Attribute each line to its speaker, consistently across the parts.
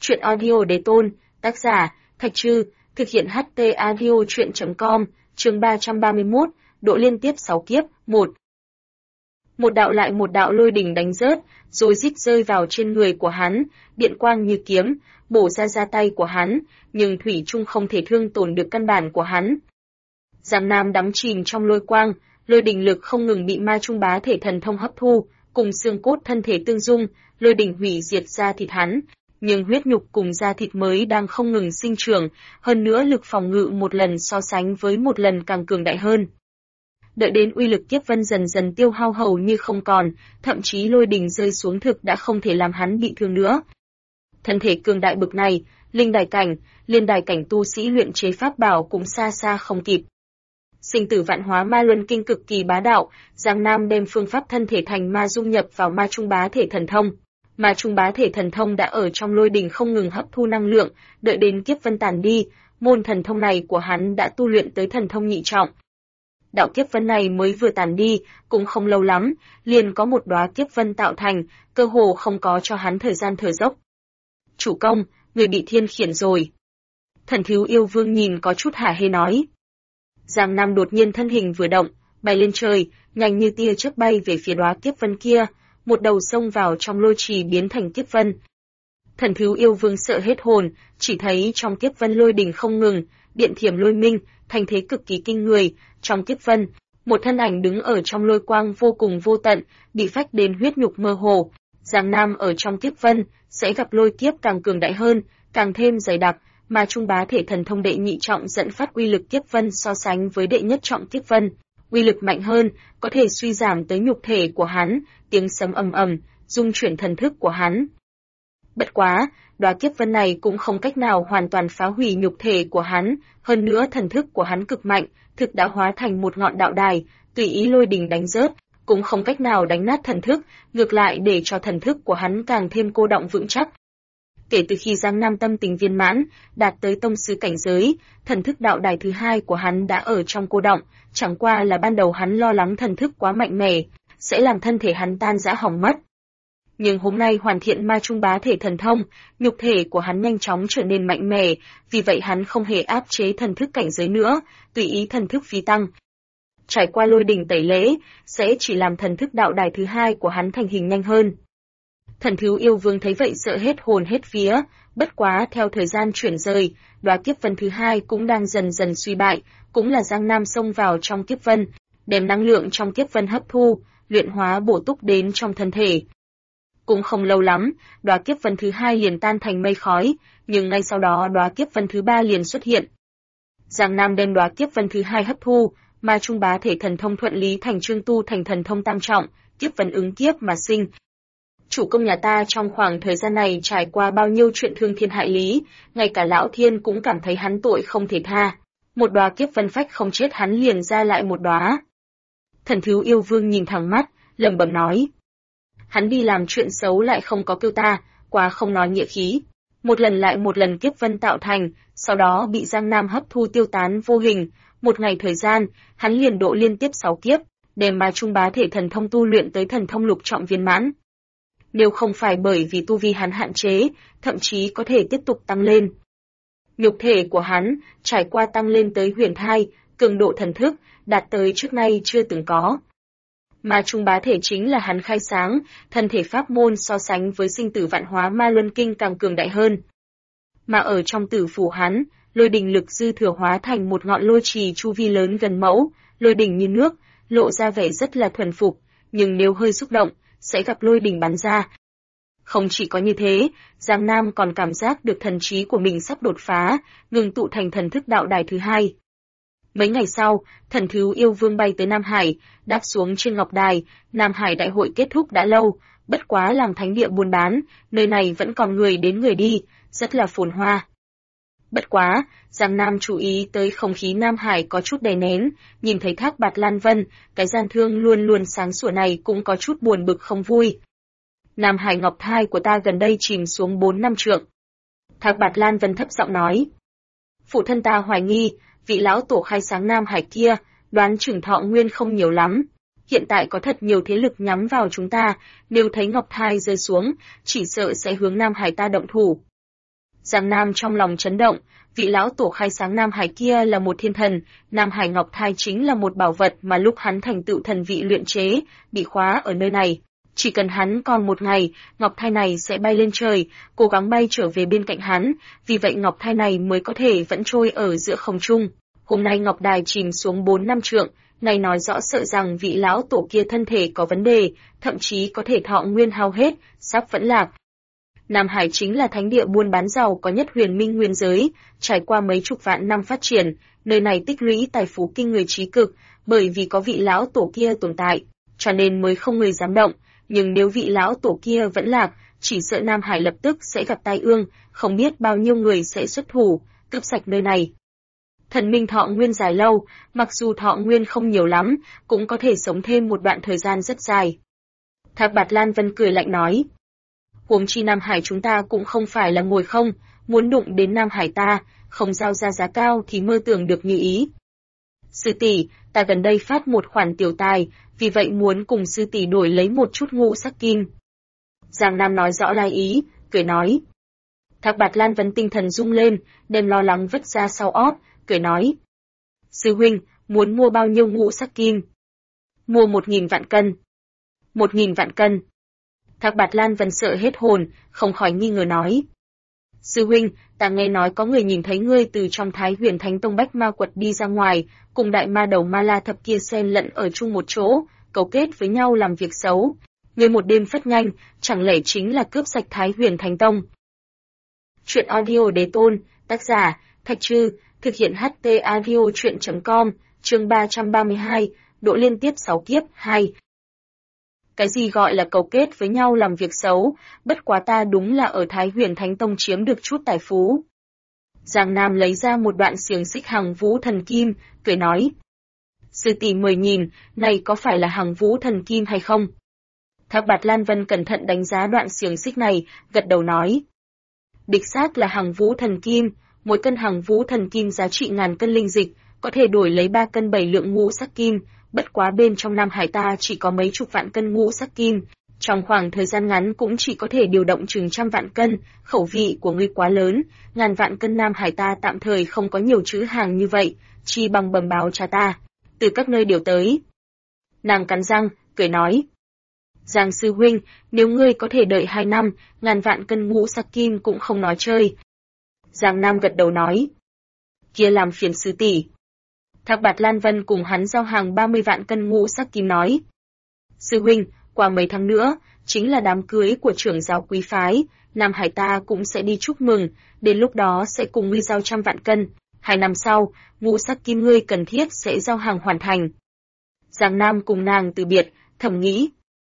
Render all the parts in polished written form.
Speaker 1: Truyện audio đế tôn, tác giả, Thạch Trư, thực hiện HT audio truyện.com, chương 331, độ liên tiếp 6 kiếp, 1. Một đạo lại một đạo lôi đỉnh đánh rớt, rồi rít rơi vào trên người của hắn, điện quang như kiếm, bổ ra tay của hắn, nhưng thủy chung không thể thương tổn được căn bản của hắn. Giang Nam đắm chìm trong lôi quang, lôi đỉnh lực không ngừng bị ma trung bá thể thần thông hấp thu, cùng xương cốt thân thể tương dung, lôi đỉnh hủy diệt da thịt hắn, nhưng huyết nhục cùng da thịt mới đang không ngừng sinh trưởng, hơn nữa lực phòng ngự một lần so sánh với một lần càng cường đại hơn. Đợi đến uy lực kiếp vân dần dần tiêu hao hầu như không còn, thậm chí lôi đỉnh rơi xuống thực đã không thể làm hắn bị thương nữa. Thân thể cường đại bực này, linh đài cảnh, liên đài cảnh tu sĩ luyện chế pháp bảo cũng xa xa không kịp. Sinh tử vạn hóa ma luân kinh cực kỳ bá đạo, Giang Nam đem phương pháp thân thể thành ma dung nhập vào ma trung bá thể thần thông. Ma trung bá thể thần thông đã ở trong lôi đỉnh không ngừng hấp thu năng lượng, đợi đến kiếp vân tàn đi, môn thần thông này của hắn đã tu luyện tới thần thông nhị trọng. Đạo kiếp vân này mới vừa tàn đi, cũng không lâu lắm, liền có một đóa kiếp vân tạo thành, cơ hồ không có cho hắn thời gian thở dốc. Chủ công, người bị thiên khiển rồi. Thần thiếu yêu vương nhìn có chút hả hê nói. Giang Nam đột nhiên thân hình vừa động, bay lên trời, nhanh như tia chớp bay về phía đóa kiếp vân kia, một đầu xông vào trong lôi trì biến thành kiếp vân. Thần thiếu yêu vương sợ hết hồn, chỉ thấy trong kiếp vân lôi đỉnh không ngừng, điện thiểm lôi minh, thành thế cực kỳ kinh người, trong kiếp vân, một thân ảnh đứng ở trong lôi quang vô cùng vô tận, bị phách đến huyết nhục mơ hồ. Giang Nam ở trong kiếp vân, sẽ gặp lôi kiếp càng cường đại hơn, càng thêm dày đặc, mà trung bá thể thần thông đệ nhị trọng dẫn phát uy lực kiếp vân so sánh với đệ nhất trọng kiếp vân. Uy lực mạnh hơn, có thể suy giảm tới nhục thể của hắn, tiếng sấm ầm ầm, dung chuyển thần thức của hắn. Bất quá, đóa kiếp vân này cũng không cách nào hoàn toàn phá hủy nhục thể của hắn, hơn nữa thần thức của hắn cực mạnh, thực đã hóa thành một ngọn đạo đài, tùy ý lôi đình đánh rớt, cũng không cách nào đánh nát thần thức, ngược lại để cho thần thức của hắn càng thêm cô đọng vững chắc. Kể từ khi Giang Nam tâm tình viên mãn, đạt tới tông sư cảnh giới, thần thức đạo đài thứ hai của hắn đã ở trong cô đọng, chẳng qua là ban đầu hắn lo lắng thần thức quá mạnh mẽ, sẽ làm thân thể hắn tan rã hỏng mất. Nhưng hôm nay hoàn thiện ma trung bá thể thần thông, nhục thể của hắn nhanh chóng trở nên mạnh mẽ, vì vậy hắn không hề áp chế thần thức cảnh giới nữa, tùy ý thần thức phi tăng. Trải qua lôi đỉnh tẩy lễ, sẽ chỉ làm thần thức đạo đài thứ hai của hắn thành hình nhanh hơn. Thần thiếu yêu vương thấy vậy sợ hết hồn hết vía, bất quá theo thời gian chuyển rời, đóa kiếp vân thứ hai cũng đang dần dần suy bại, cũng là Giang Nam xông vào trong kiếp vân, đem năng lượng trong kiếp vân hấp thu, luyện hóa bổ túc đến trong thân thể. Cũng không lâu lắm, đóa kiếp vân thứ hai liền tan thành mây khói, nhưng ngay sau đó đóa kiếp vân thứ ba liền xuất hiện. Giang Nam đem đóa kiếp vân thứ hai hấp thu, ma trung bá thể thần thông thuận lý thành chương tu thành thần thông tam trọng, kiếp vân ứng kiếp mà sinh. Chủ công nhà ta trong khoảng thời gian này trải qua bao nhiêu chuyện thương thiên hại lý, ngay cả lão thiên cũng cảm thấy hắn tội không thể tha. Một đóa kiếp vân phách không chết hắn liền ra lại một đóa. Thần thiếu yêu vương nhìn thẳng mắt, lẩm bẩm nói. Hắn đi làm chuyện xấu lại không có kêu ta, quá không nói nghĩa khí. Một lần lại một lần kiếp vân tạo thành, sau đó bị Giang Nam hấp thu tiêu tán vô hình. Một ngày thời gian, hắn liền độ liên tiếp 6 kiếp, đem ma trung bá thể thần thông tu luyện tới thần thông lục trọng viên mãn. Nếu không phải bởi vì tu vi hắn hạn chế, thậm chí có thể tiếp tục tăng lên. Nhục thể của hắn trải qua tăng lên tới huyền thai, cường độ thần thức đạt tới trước nay chưa từng có. Ma trung bá thể chính là hắn khai sáng, thân thể pháp môn so sánh với sinh tử vạn hóa ma luân kinh càng cường đại hơn. Mà ở trong tử phủ hắn, lôi đỉnh lực dư thừa hóa thành một ngọn lôi trì chu vi lớn gần mẫu, lôi đỉnh như nước, lộ ra vẻ rất là thuần phục, nhưng nếu hơi xúc động, sẽ gặp lôi đỉnh bắn ra. Không chỉ có như thế, Giang Nam còn cảm giác được thần trí của mình sắp đột phá, ngừng tụ thành thần thức đạo đài thứ hai. Mấy ngày sau, thần thiếu yêu vương bay tới Nam Hải, đáp xuống trên ngọc đài. Nam Hải đại hội kết thúc đã lâu, bất quá làm thánh địa buôn bán, nơi này vẫn còn người đến người đi, rất là phồn hoa. Bất quá, Giang Nam chú ý tới không khí Nam Hải có chút đè nén, nhìn thấy Thác Bạt Lan Vân, cái gian thương luôn luôn sáng sủa này cũng có chút buồn bực không vui. Nam Hải ngọc thai của ta gần đây chìm xuống 4 năm trượng. Thác Bạt Lan Vân thấp giọng nói. Phụ thân ta hoài nghi, vị lão tổ khai sáng Nam Hải kia, đoán chừng thọ nguyên không nhiều lắm. Hiện tại có thật nhiều thế lực nhắm vào chúng ta, nếu thấy ngọc thai rơi xuống, chỉ sợ sẽ hướng Nam Hải ta động thủ. Giang Nam trong lòng chấn động, vị lão tổ khai sáng Nam Hải kia là một thiên thần, Nam Hải Ngọc Thai chính là một bảo vật mà lúc hắn thành tựu thần vị luyện chế, bị khóa ở nơi này. Chỉ cần hắn còn một ngày, Ngọc Thai này sẽ bay lên trời, cố gắng bay trở về bên cạnh hắn, vì vậy Ngọc Thai này mới có thể vẫn trôi ở giữa không trung. Hôm nay Ngọc Đài chìm xuống 4 năm trượng, này nói rõ sợ rằng vị lão tổ kia thân thể có vấn đề, thậm chí có thể thọ nguyên hao hết, sắp vẫn lạc. Nam Hải chính là thánh địa buôn bán giàu có nhất huyền minh nguyên giới, trải qua mấy chục vạn năm phát triển, nơi này tích lũy tài phú kinh người trí cực, bởi vì có vị lão tổ kia tồn tại, cho nên mới không người dám động, nhưng nếu vị lão tổ kia vẫn lạc, chỉ sợ Nam Hải lập tức sẽ gặp tai ương, không biết bao nhiêu người sẽ xuất thủ, cướp sạch nơi này. Thần minh thọ nguyên dài lâu, mặc dù thọ nguyên không nhiều lắm, cũng có thể sống thêm một đoạn thời gian rất dài. Thác Bạt Lan Vân cười lạnh nói. Huống chi Nam Hải chúng ta cũng không phải là ngồi không, muốn đụng đến Nam Hải ta, không giao ra giá cao thì mơ tưởng được như ý. Sư tỷ, ta gần đây phát một khoản tiểu tài, vì vậy muốn cùng sư tỷ đổi lấy một chút ngũ sắc kim. Giang Nam nói rõ lai ý, cười nói. Thác Bạt Lan Vân tinh thần rung lên, đem lo lắng vứt ra sau ót, cười nói. Sư huynh, muốn mua bao nhiêu ngũ sắc kim? Mua 1.000 vạn cân. 1.000 vạn cân. Thác Bạt Lan Vân sợ hết hồn, không khỏi nghi ngờ nói. Sư huynh, ta nghe nói có người nhìn thấy ngươi từ trong Thái Huyền Thánh Tông Bách Ma Quật đi ra ngoài, cùng đại ma đầu Ma La Thập kia xen lẫn ở chung một chỗ, cấu kết với nhau làm việc xấu. Ngươi một đêm phất nhanh, chẳng lẽ chính là cướp sạch Thái Huyền Thánh Tông? Truyện audio đế tôn, tác giả, Thạch Trư, thực hiện HT audio truyện.com, chương 332, độ liên tiếp 6 kiếp, 2. Cái gì gọi là cấu kết với nhau làm việc xấu, bất quá ta đúng là ở Thái Huyền Thánh Tông chiếm được chút tài phú. Giang Nam lấy ra một đoạn xiềng xích Hằng Vũ Thần Kim, cười nói. Sư tỷ 10.000, này có phải là Hằng Vũ Thần Kim hay không? Thác Bạt Lan Vân cẩn thận đánh giá đoạn xiềng xích này, gật đầu nói. Đích xác là Hằng Vũ Thần Kim, mỗi cân Hằng Vũ Thần Kim giá trị 1000 cân linh dịch, có thể đổi lấy 3 cân 7 lượng ngũ sắc kim, bất quá bên trong Nam Hải ta chỉ có mấy chục vạn cân ngũ sắc kim, trong khoảng thời gian ngắn cũng chỉ có thể điều động chừng trăm vạn cân, khẩu vị của ngươi quá lớn, 1000 vạn cân Nam Hải ta tạm thời không có nhiều trữ hàng như vậy, chi bằng bẩm báo cha ta, từ các nơi điều tới. Nàng cắn răng, cười nói. Giang sư huynh, nếu ngươi có thể đợi 2 năm, 1000 vạn cân ngũ sắc kim cũng không nói chơi. Giang Nam gật đầu nói. Kia làm phiền sư tỷ. Thác Bạt Lan Vân cùng hắn giao hàng 30 vạn cân ngũ sắc kim nói. Sư huynh, qua mấy tháng nữa, chính là đám cưới của trưởng giáo quý phái, Nam Hải ta cũng sẽ đi chúc mừng, đến lúc đó sẽ cùng ngươi giao 100 vạn cân, 2 năm sau, ngũ sắc kim ngươi cần thiết sẽ giao hàng hoàn thành. Giang Nam cùng nàng từ biệt, thầm nghĩ.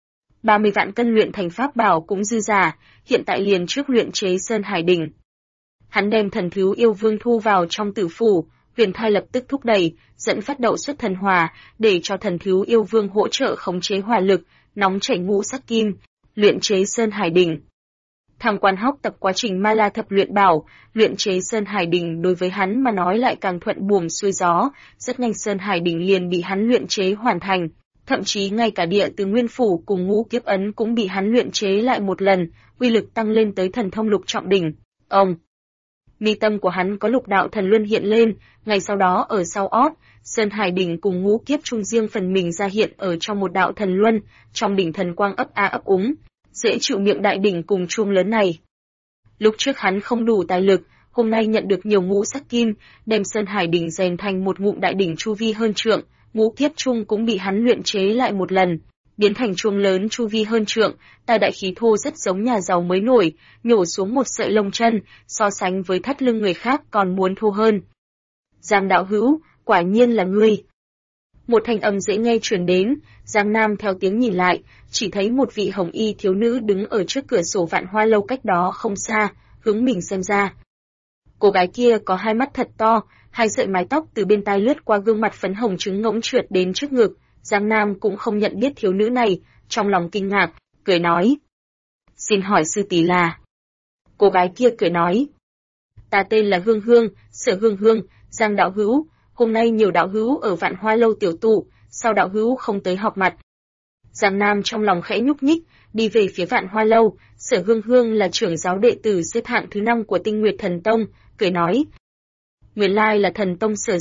Speaker 1: 30 vạn cân luyện thành pháp bảo cũng dư giả, hiện tại liền trước luyện chế Sơn Hải Đỉnh. Hắn đem thần thiếu yêu vương thu vào trong tử phủ, huyền thai lập tức thúc đẩy, dẫn phát đậu xuất thần hỏa, để cho thần thiếu yêu vương hỗ trợ khống chế hỏa lực, nóng chảy ngũ sắc kim, luyện chế Sơn Hải Đỉnh. Tham quan học tập quá trình Ma La Thập luyện bảo, luyện chế Sơn Hải Đỉnh đối với hắn mà nói lại càng thuận buồm xuôi gió, rất nhanh Sơn Hải Đỉnh liền bị hắn luyện chế hoàn thành. Thậm chí ngay cả địa từ nguyên phủ cùng ngũ kiếp ấn cũng bị hắn luyện chế lại một lần, uy lực tăng lên tới thần thông lục trọng đỉnh. Ông! Mi tâm của hắn có lục đạo thần luân hiện lên, ngay sau đó ở sau ót, Sơn Hải Đỉnh cùng ngũ kiếp trung riêng phần mình ra hiện ở trong một đạo thần luân, trong đỉnh thần quang ấp a ấp úng, dễ chịu miệng đại đỉnh cùng chuông lớn này. Lúc trước hắn không đủ tài lực, hôm nay nhận được nhiều ngũ sắc kim, đem Sơn Hải Đỉnh rèn thành một ngụm đại đỉnh chu vi hơn trượng. Ngũ kiếp trung cũng bị hắn luyện chế lại một lần, biến thành chuông lớn chu vi hơn trượng, tài đại khí thô rất giống nhà giàu mới nổi, nhổ xuống một sợi lông chân, so sánh với thắt lưng người khác còn muốn thô hơn. Giang đạo hữu, quả nhiên là ngươi. Một thanh âm dễ nghe truyền đến, Giang Nam theo tiếng nhìn lại, chỉ thấy một vị hồng y thiếu nữ đứng ở trước cửa sổ Vạn Hoa lâu cách đó không xa, hướng mình xem ra. Cô gái kia có hai mắt thật to, hai sợi mái tóc từ bên tai lướt qua gương mặt phấn hồng trứng ngỗng trượt đến trước ngực, Giang Nam cũng không nhận biết thiếu nữ này, trong lòng kinh ngạc, cười nói. Xin hỏi sư tỷ là? Cô gái kia cười nói. Ta tên là Hương Hương, Sở Hương Hương, Giang đạo hữu, hôm nay nhiều đạo hữu ở Vạn Hoa lâu tiểu tụ, sao đạo hữu không tới họp mặt? Giang Nam trong lòng khẽ nhúc nhích, đi về phía Vạn Hoa Lâu. Sở Hương Hương là trưởng giáo đệ tử xếp hạng thứ 5 của Tinh Nguyệt Thần Tông, cười nói: Nguyên lai là Thần Tông Sở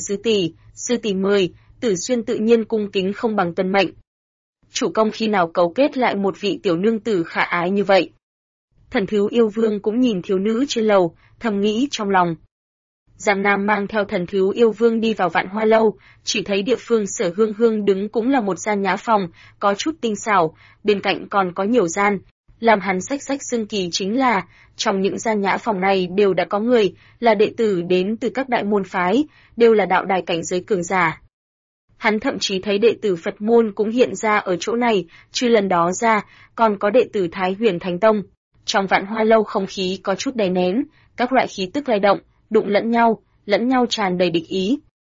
Speaker 1: sư tỷ mời, Tử Xuyên tự nhiên cung kính không bằng tuân mệnh. Chủ công khi nào cấu kết lại một vị tiểu nương tử khả ái như vậy? Thần Thiếu Yêu Vương cũng nhìn thiếu nữ trên lầu, thầm nghĩ trong lòng. Giang Nam mang theo Thần Thiếu Yêu Vương đi vào Vạn Hoa Lâu, chỉ thấy địa phương Sở Hương Hương đứng cũng là một gian nhã phòng, có chút tinh xảo, bên cạnh còn có nhiều gian. Làm hắn xách xưng kỳ chính là, trong những gian nhã phòng này đều đã có người, là đệ tử đến từ các đại môn phái, đều là đạo đài cảnh giới cường giả. Hắn thậm chí thấy đệ tử Phật môn cũng hiện ra ở chỗ này, trừ lần đó ra, còn có đệ tử Thái Huyền Thánh Tông. Trong Vạn Hoa Lâu không khí có chút đè nén, các loại khí tức lay động, đụng lẫn nhau tràn đầy địch ý.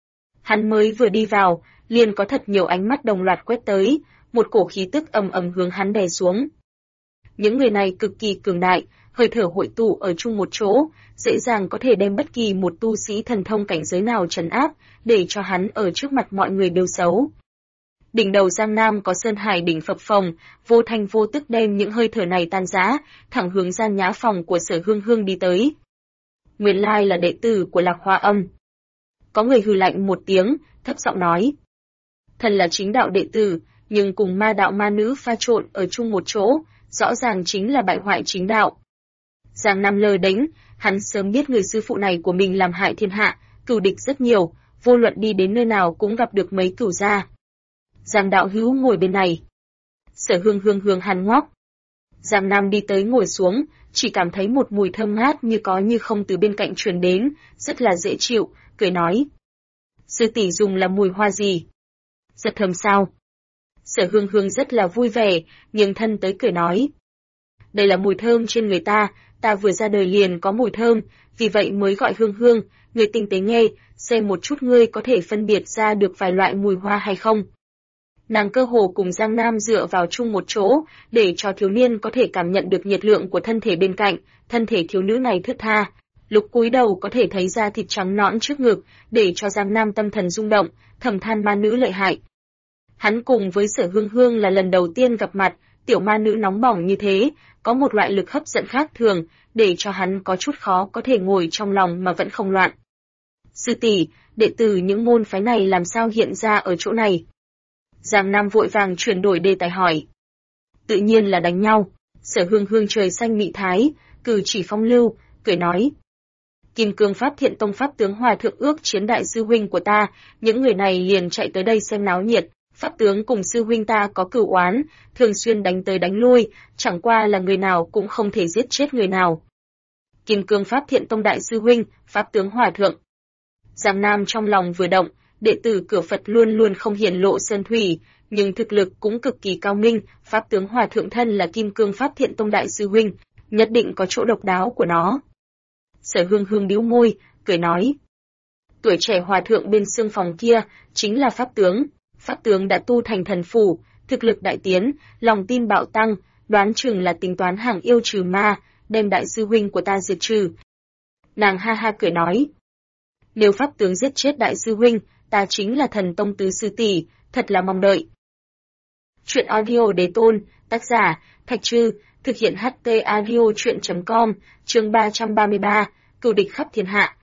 Speaker 1: Hắn mới vừa đi vào, liền có thật nhiều ánh mắt đồng loạt quét tới, một cổ khí tức ầm ầm hướng hắn đè xuống. Những người này cực kỳ cường đại, hơi thở hội tụ ở chung một chỗ, dễ dàng có thể đem bất kỳ một tu sĩ thần thông cảnh giới nào trấn áp, để cho hắn ở trước mặt mọi người đều xấu. Đỉnh đầu Giang Nam có sơn hải đỉnh phập phồng, vô thanh vô tức đem những hơi thở này tan rã, thẳng hướng gian nhã phòng của Sở Hương Hương đi tới. Nguyên lai là đệ tử của Lạc Hoa Âm. Có người hừ lạnh một tiếng, thấp giọng nói: Thần là chính đạo đệ tử, nhưng cùng ma đạo ma nữ pha trộn ở chung một chỗ, rõ ràng chính là bại hoại chính đạo. Giang Nam lơ đánh, hắn sớm biết người sư phụ này của mình làm hại thiên hạ, cừu địch rất nhiều, vô luận đi đến nơi nào cũng gặp được mấy cửu gia. Giang đạo hữu ngồi bên này. Sở Hương Hương hướng hắn ngoắc. Giang Nam đi tới ngồi xuống, chỉ cảm thấy một mùi thơm ngát như có như không từ bên cạnh truyền đến, rất là dễ chịu, cười nói: Sư tỷ dùng là mùi hoa gì? Rất thơm sao? Sở Hương Hương rất là vui vẻ, nghiêng thân tới cười nói: Đây là mùi thơm trên người ta vừa ra đời liền có mùi thơm, vì vậy mới gọi Hương Hương, người tinh tế nghe, xem một chút ngươi có thể phân biệt ra được vài loại mùi hoa hay không. Nàng cơ hồ cùng Giang Nam dựa vào chung một chỗ, để cho thiếu niên có thể cảm nhận được nhiệt lượng của thân thể bên cạnh, thân thể thiếu nữ này thướt tha. Lúc cúi đầu có thể thấy da thịt trắng nõn trước ngực, để cho Giang Nam tâm thần rung động, thầm than ma nữ lợi hại. Hắn cùng với Sở Hương Hương là lần đầu tiên gặp mặt, tiểu ma nữ nóng bỏng như thế, có một loại lực hấp dẫn khác thường, để cho hắn có chút khó có thể ngồi trong lòng mà vẫn không loạn. Sư tỷ, đệ tử những môn phái này làm sao hiện ra ở chỗ này? Giang Nam vội vàng chuyển đổi đề tài hỏi. Tự nhiên là đánh nhau. Sở Hương Hương trời xanh mị thái, cử chỉ phong lưu, cười nói: Kim Cương Pháp Thiện Tông Pháp tướng Hòa thượng ước chiến đại sư huynh của ta, những người này liền chạy tới đây xem náo nhiệt. Pháp tướng cùng sư huynh ta có cửu oán, thường xuyên đánh tới đánh lui, chẳng qua là người nào cũng không thể giết chết người nào. Kim Cương Pháp Thiện Tông đại sư huynh, Pháp tướng Hòa thượng. Giang Nam trong lòng vừa động, đệ tử cửa Phật luôn luôn không hiển lộ sơn thủy, nhưng thực lực cũng cực kỳ cao minh, Pháp tướng Hòa thượng thân là Kim Cương Pháp Thiện Tông đại sư huynh, nhất định có chỗ độc đáo của nó. Sở Hương Hương bĩu môi, cười nói: Tuổi trẻ hòa thượng bên xương phòng kia chính là Pháp tướng. Pháp tướng đã tu thành thần phủ, thực lực đại tiến, lòng tin bạo tăng, đoán chừng là tính toán hàng yêu trừ ma, đem đại sư huynh của ta diệt trừ. Nàng ha ha cười nói: Nếu Pháp tướng giết chết đại sư huynh, ta chính là Thần Tông tứ sư tỷ, thật là mong đợi. Chuyện audio đề tôn, tác giả, Thạch Trư, thực hiện HT audio chuyện.com, chương 333, cừu địch khắp thiên hạ.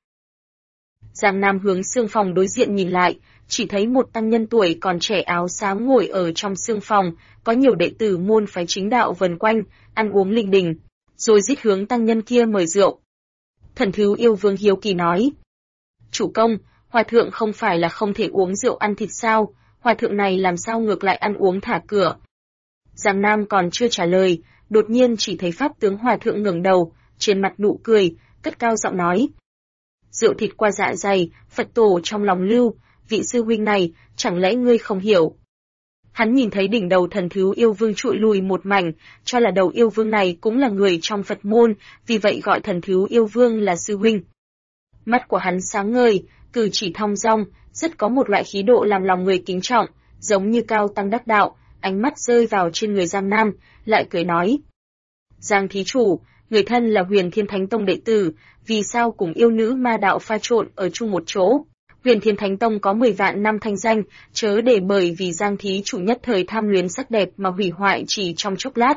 Speaker 1: Giang Nam hướng xương phòng đối diện nhìn lại, chỉ thấy một tăng nhân tuổi còn trẻ áo xám ngồi ở trong xương phòng, có nhiều đệ tử môn phái chính đạo vần quanh, ăn uống linh đình, rồi giết hướng tăng nhân kia mời rượu. Thần Thiếu Yêu Vương hiếu kỳ nói: Chủ công, hòa thượng không phải là không thể uống rượu ăn thịt sao, hòa thượng này làm sao ngược lại ăn uống thả cửa? Giang Nam còn chưa trả lời, đột nhiên chỉ thấy Pháp tướng hòa thượng ngẩng đầu, trên mặt nụ cười, cất cao giọng nói: Rượu thịt qua dạ dày, Phật tổ trong lòng lưu, vị sư huynh này, chẳng lẽ ngươi không hiểu? Hắn nhìn thấy đỉnh đầu Thần Thiếu Yêu Vương trụi lùi một mảnh, cho là đầu yêu vương này cũng là người trong Phật môn, vì vậy gọi Thần Thiếu Yêu Vương là sư huynh. Mắt của hắn sáng ngời, cử chỉ thong dong, rất có một loại khí độ làm lòng người kính trọng, giống như cao tăng đắc đạo, ánh mắt rơi vào trên người Giang Nam, lại cười nói: Giang thí chủ, người thân là Huyền Thiên Thánh Tông đệ tử, vì sao cùng yêu nữ ma đạo pha trộn ở chung một chỗ? Huyền Thiên Thánh Tông có 10 vạn năm thanh danh, chớ để bởi vì Giang thí chủ nhất thời tham luyến sắc đẹp mà hủy hoại chỉ trong chốc lát.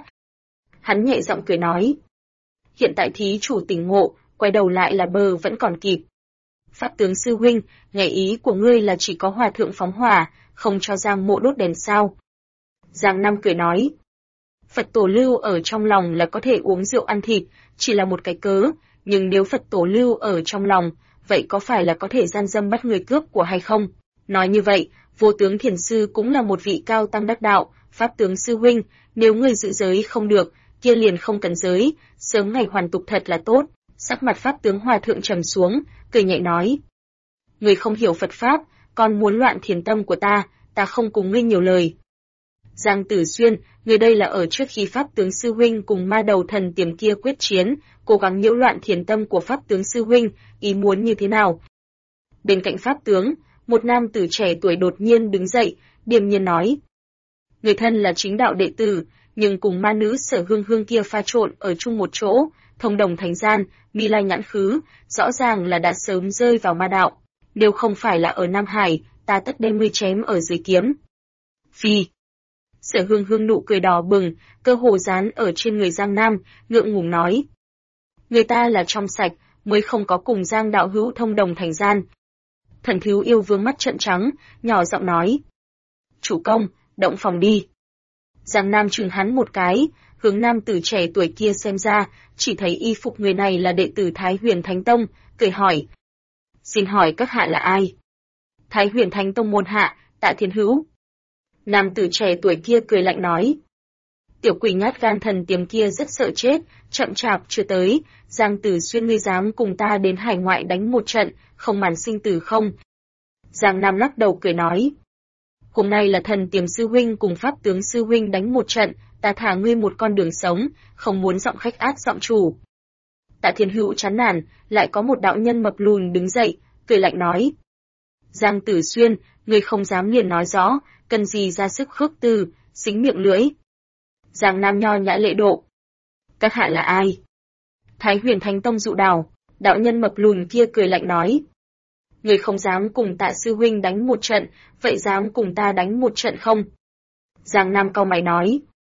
Speaker 1: Hắn nhẹ giọng cười nói. Hiện tại thí chủ tỉnh ngộ, quay đầu lại là bờ vẫn còn kịp. Pháp tướng sư huynh, nghe ý của ngươi là chỉ có hòa thượng phóng hỏa, không cho Giang mộ đốt đèn sao? Giang Nam cười nói. Phật tổ lưu ở trong lòng là có thể uống rượu ăn thịt, chỉ là một cái cớ, nhưng nếu Phật tổ lưu ở trong lòng, vậy có phải là có thể gian dâm bắt người cướp của hay không? Nói như vậy, Vô Tướng Thiền Sư cũng là một vị cao tăng đắc đạo, Pháp tướng sư huynh, nếu ngươi giữ giới không được, kia liền không cần giới, sớm ngày hoàn tục thật là tốt. Sắc mặt Pháp tướng hòa thượng trầm xuống, cười nhẹ nói. Ngươi không hiểu Phật Pháp, còn muốn loạn thiền tâm của ta không cùng ngươi nhiều lời. Giang Tử Xuyên, người đây là ở trước khi Pháp tướng sư huynh cùng ma đầu thần tiềm kia quyết chiến, cố gắng nhiễu loạn thiền tâm của Pháp tướng sư huynh, ý muốn như thế nào? Bên cạnh Pháp tướng, một nam tử trẻ tuổi đột nhiên đứng dậy, điềm nhiên nói. Người thân là chính đạo đệ tử, nhưng cùng ma nữ Sở Hương Hương kia pha trộn ở chung một chỗ, thông đồng thành gian, mi lai nhãn khứ, rõ ràng là đã sớm rơi vào ma đạo. Nếu không phải là ở Nam Hải, ta tất đem ngươi chém ở dưới kiếm. Phi. Sở Hương Hương nụ cười đỏ bừng, cơ hồ dán ở trên người Giang Nam, ngượng ngùng nói. Người ta là trong sạch, mới không có cùng Giang đạo hữu thông đồng thành gian. Thần thiếu yêu vương mắt trợn trắng, nhỏ giọng nói. Chủ công, động phòng đi. Giang Nam chừng hắn một cái, hướng nam tử trẻ tuổi kia xem ra, chỉ thấy y phục người này là đệ tử Thái Huyền Thánh Tông, cười hỏi. Xin hỏi các hạ là ai? Thái Huyền Thánh Tông môn hạ, Tạ Thiên Hữu. Nam tử trẻ tuổi kia cười lạnh nói. Tiểu quỷ nhát gan thần tiềm kia rất sợ chết, chậm chạp chưa tới, Giang Tử Xuyên ngươi dám cùng ta đến hải ngoại đánh một trận, không màn sinh tử không? Giang Nam lắc đầu cười nói. Hôm nay là thần tiềm sư huynh cùng Pháp tướng sư huynh đánh một trận, ta thả ngươi một con đường sống, không muốn giọng khách át giọng chủ. Tạ Thiên Hữu chán nản, lại có một đạo nhân mập lùn đứng dậy, cười lạnh nói. Giang Tử Xuyên, ngươi không dám liền nói rõ, cần gì ra sức khước từ, xính miệng lưỡi. Giang Nam nho nhã lễ độ. Các hạ là ai? Thái Huyền Thánh Tông dụ đào, đạo nhân mập lùn kia cười lạnh nói. Ngươi không dám cùng Tạ sư huynh đánh một trận, vậy dám cùng ta đánh một trận không? Giang Nam cau mày nói.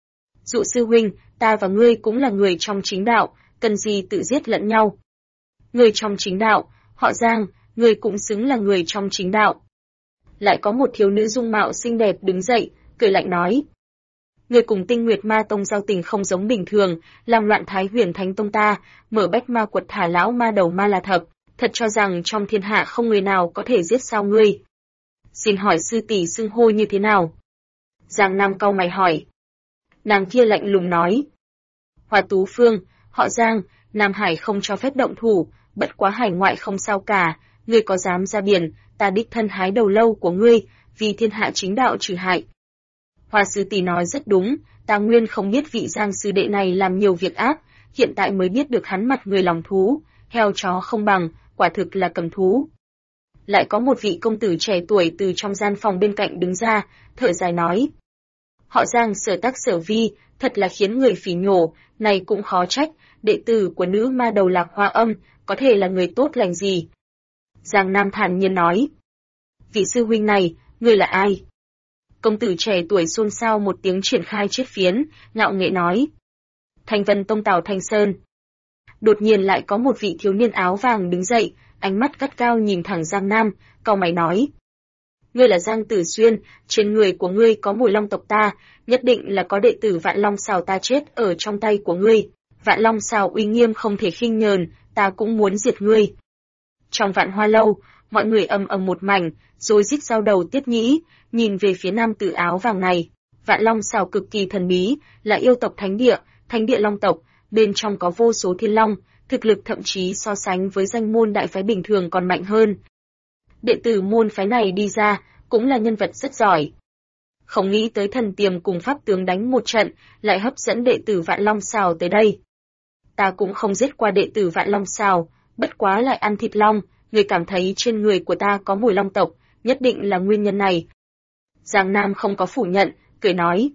Speaker 1: Dụ sư huynh, ta và ngươi cũng là người trong chính đạo, cần gì tự giết lẫn nhau? Người trong chính đạo, họ Giang, ngươi cũng xứng là người trong chính đạo. Lại có một thiếu nữ dung mạo xinh đẹp đứng dậy, cười lạnh nói. Ngươi cùng Tinh Nguyệt Ma Tông giao tình không giống bình thường, làm loạn Thái Huyền Thánh Tông ta, mở bách ma quật thả lão ma đầu Ma La Thập, thật cho rằng trong thiên hạ không người nào có thể giết sao ngươi. Xin hỏi sư tỷ xưng hô như thế nào? Giang Nam cau mày hỏi. Nàng kia lạnh lùng nói. Hoa Tú Phương, họ Giang, Nam Hải không cho phép động thủ, bất quá hải ngoại không sao cả, ngươi có dám ra biển, ta đích thân hái đầu lâu của ngươi, vì thiên hạ chính đạo trừ hại. Hoa sư tỷ nói rất đúng, ta nguyên không biết vị Giang sư đệ này làm nhiều việc ác, hiện tại mới biết được hắn mặt người lòng thú, heo chó không bằng, quả thực là cầm thú. Lại có một vị công tử trẻ tuổi từ trong gian phòng bên cạnh đứng ra, thở dài nói. Họ Giang sở tác sở vi, thật là khiến người phỉ nhổ, này cũng khó trách, đệ tử của nữ ma đầu Lạc Hoa Âm, có thể là người tốt lành gì. Giang Nam thản nhiên nói. Vị sư huynh này, ngươi là ai? Công tử trẻ tuổi xôn xao một tiếng triển khai chiếc phiến, ngạo nghễ nói. Thanh Vân Tông Tào Thanh Sơn. Đột nhiên lại có một vị thiếu niên áo vàng đứng dậy, ánh mắt gắt cao nhìn thẳng Giang Nam, cau mày nói. Ngươi là Giang Tử Xuyên, trên người của ngươi có mùi long tộc ta, nhất định là có đệ tử Vạn Long Sào ta chết ở trong tay của ngươi. Vạn Long Sào uy nghiêm không thể khinh nhờn, ta cũng muốn diệt ngươi. Trong Vạn Hoa Lâu, mọi người ầm ầm một mảnh, rồi rít giao đầu tiết nhĩ, nhìn về phía nam tử áo vàng này. Vạn Long Sào cực kỳ thần bí, là yêu tộc thánh địa long tộc, bên trong có vô số thiên long, thực lực thậm chí so sánh với danh môn đại phái bình thường còn mạnh hơn. Đệ tử môn phái này đi ra, cũng là nhân vật rất giỏi. Không nghĩ tới thần tiềm cùng pháp tướng đánh một trận, lại hấp dẫn đệ tử Vạn Long Sào tới đây. Ta cũng không giết qua đệ tử Vạn Long Sào, bất quá lại ăn thịt long, người cảm thấy trên người của ta có mùi long tộc, nhất định là nguyên nhân này. Giang Nam không có phủ nhận, cười nói.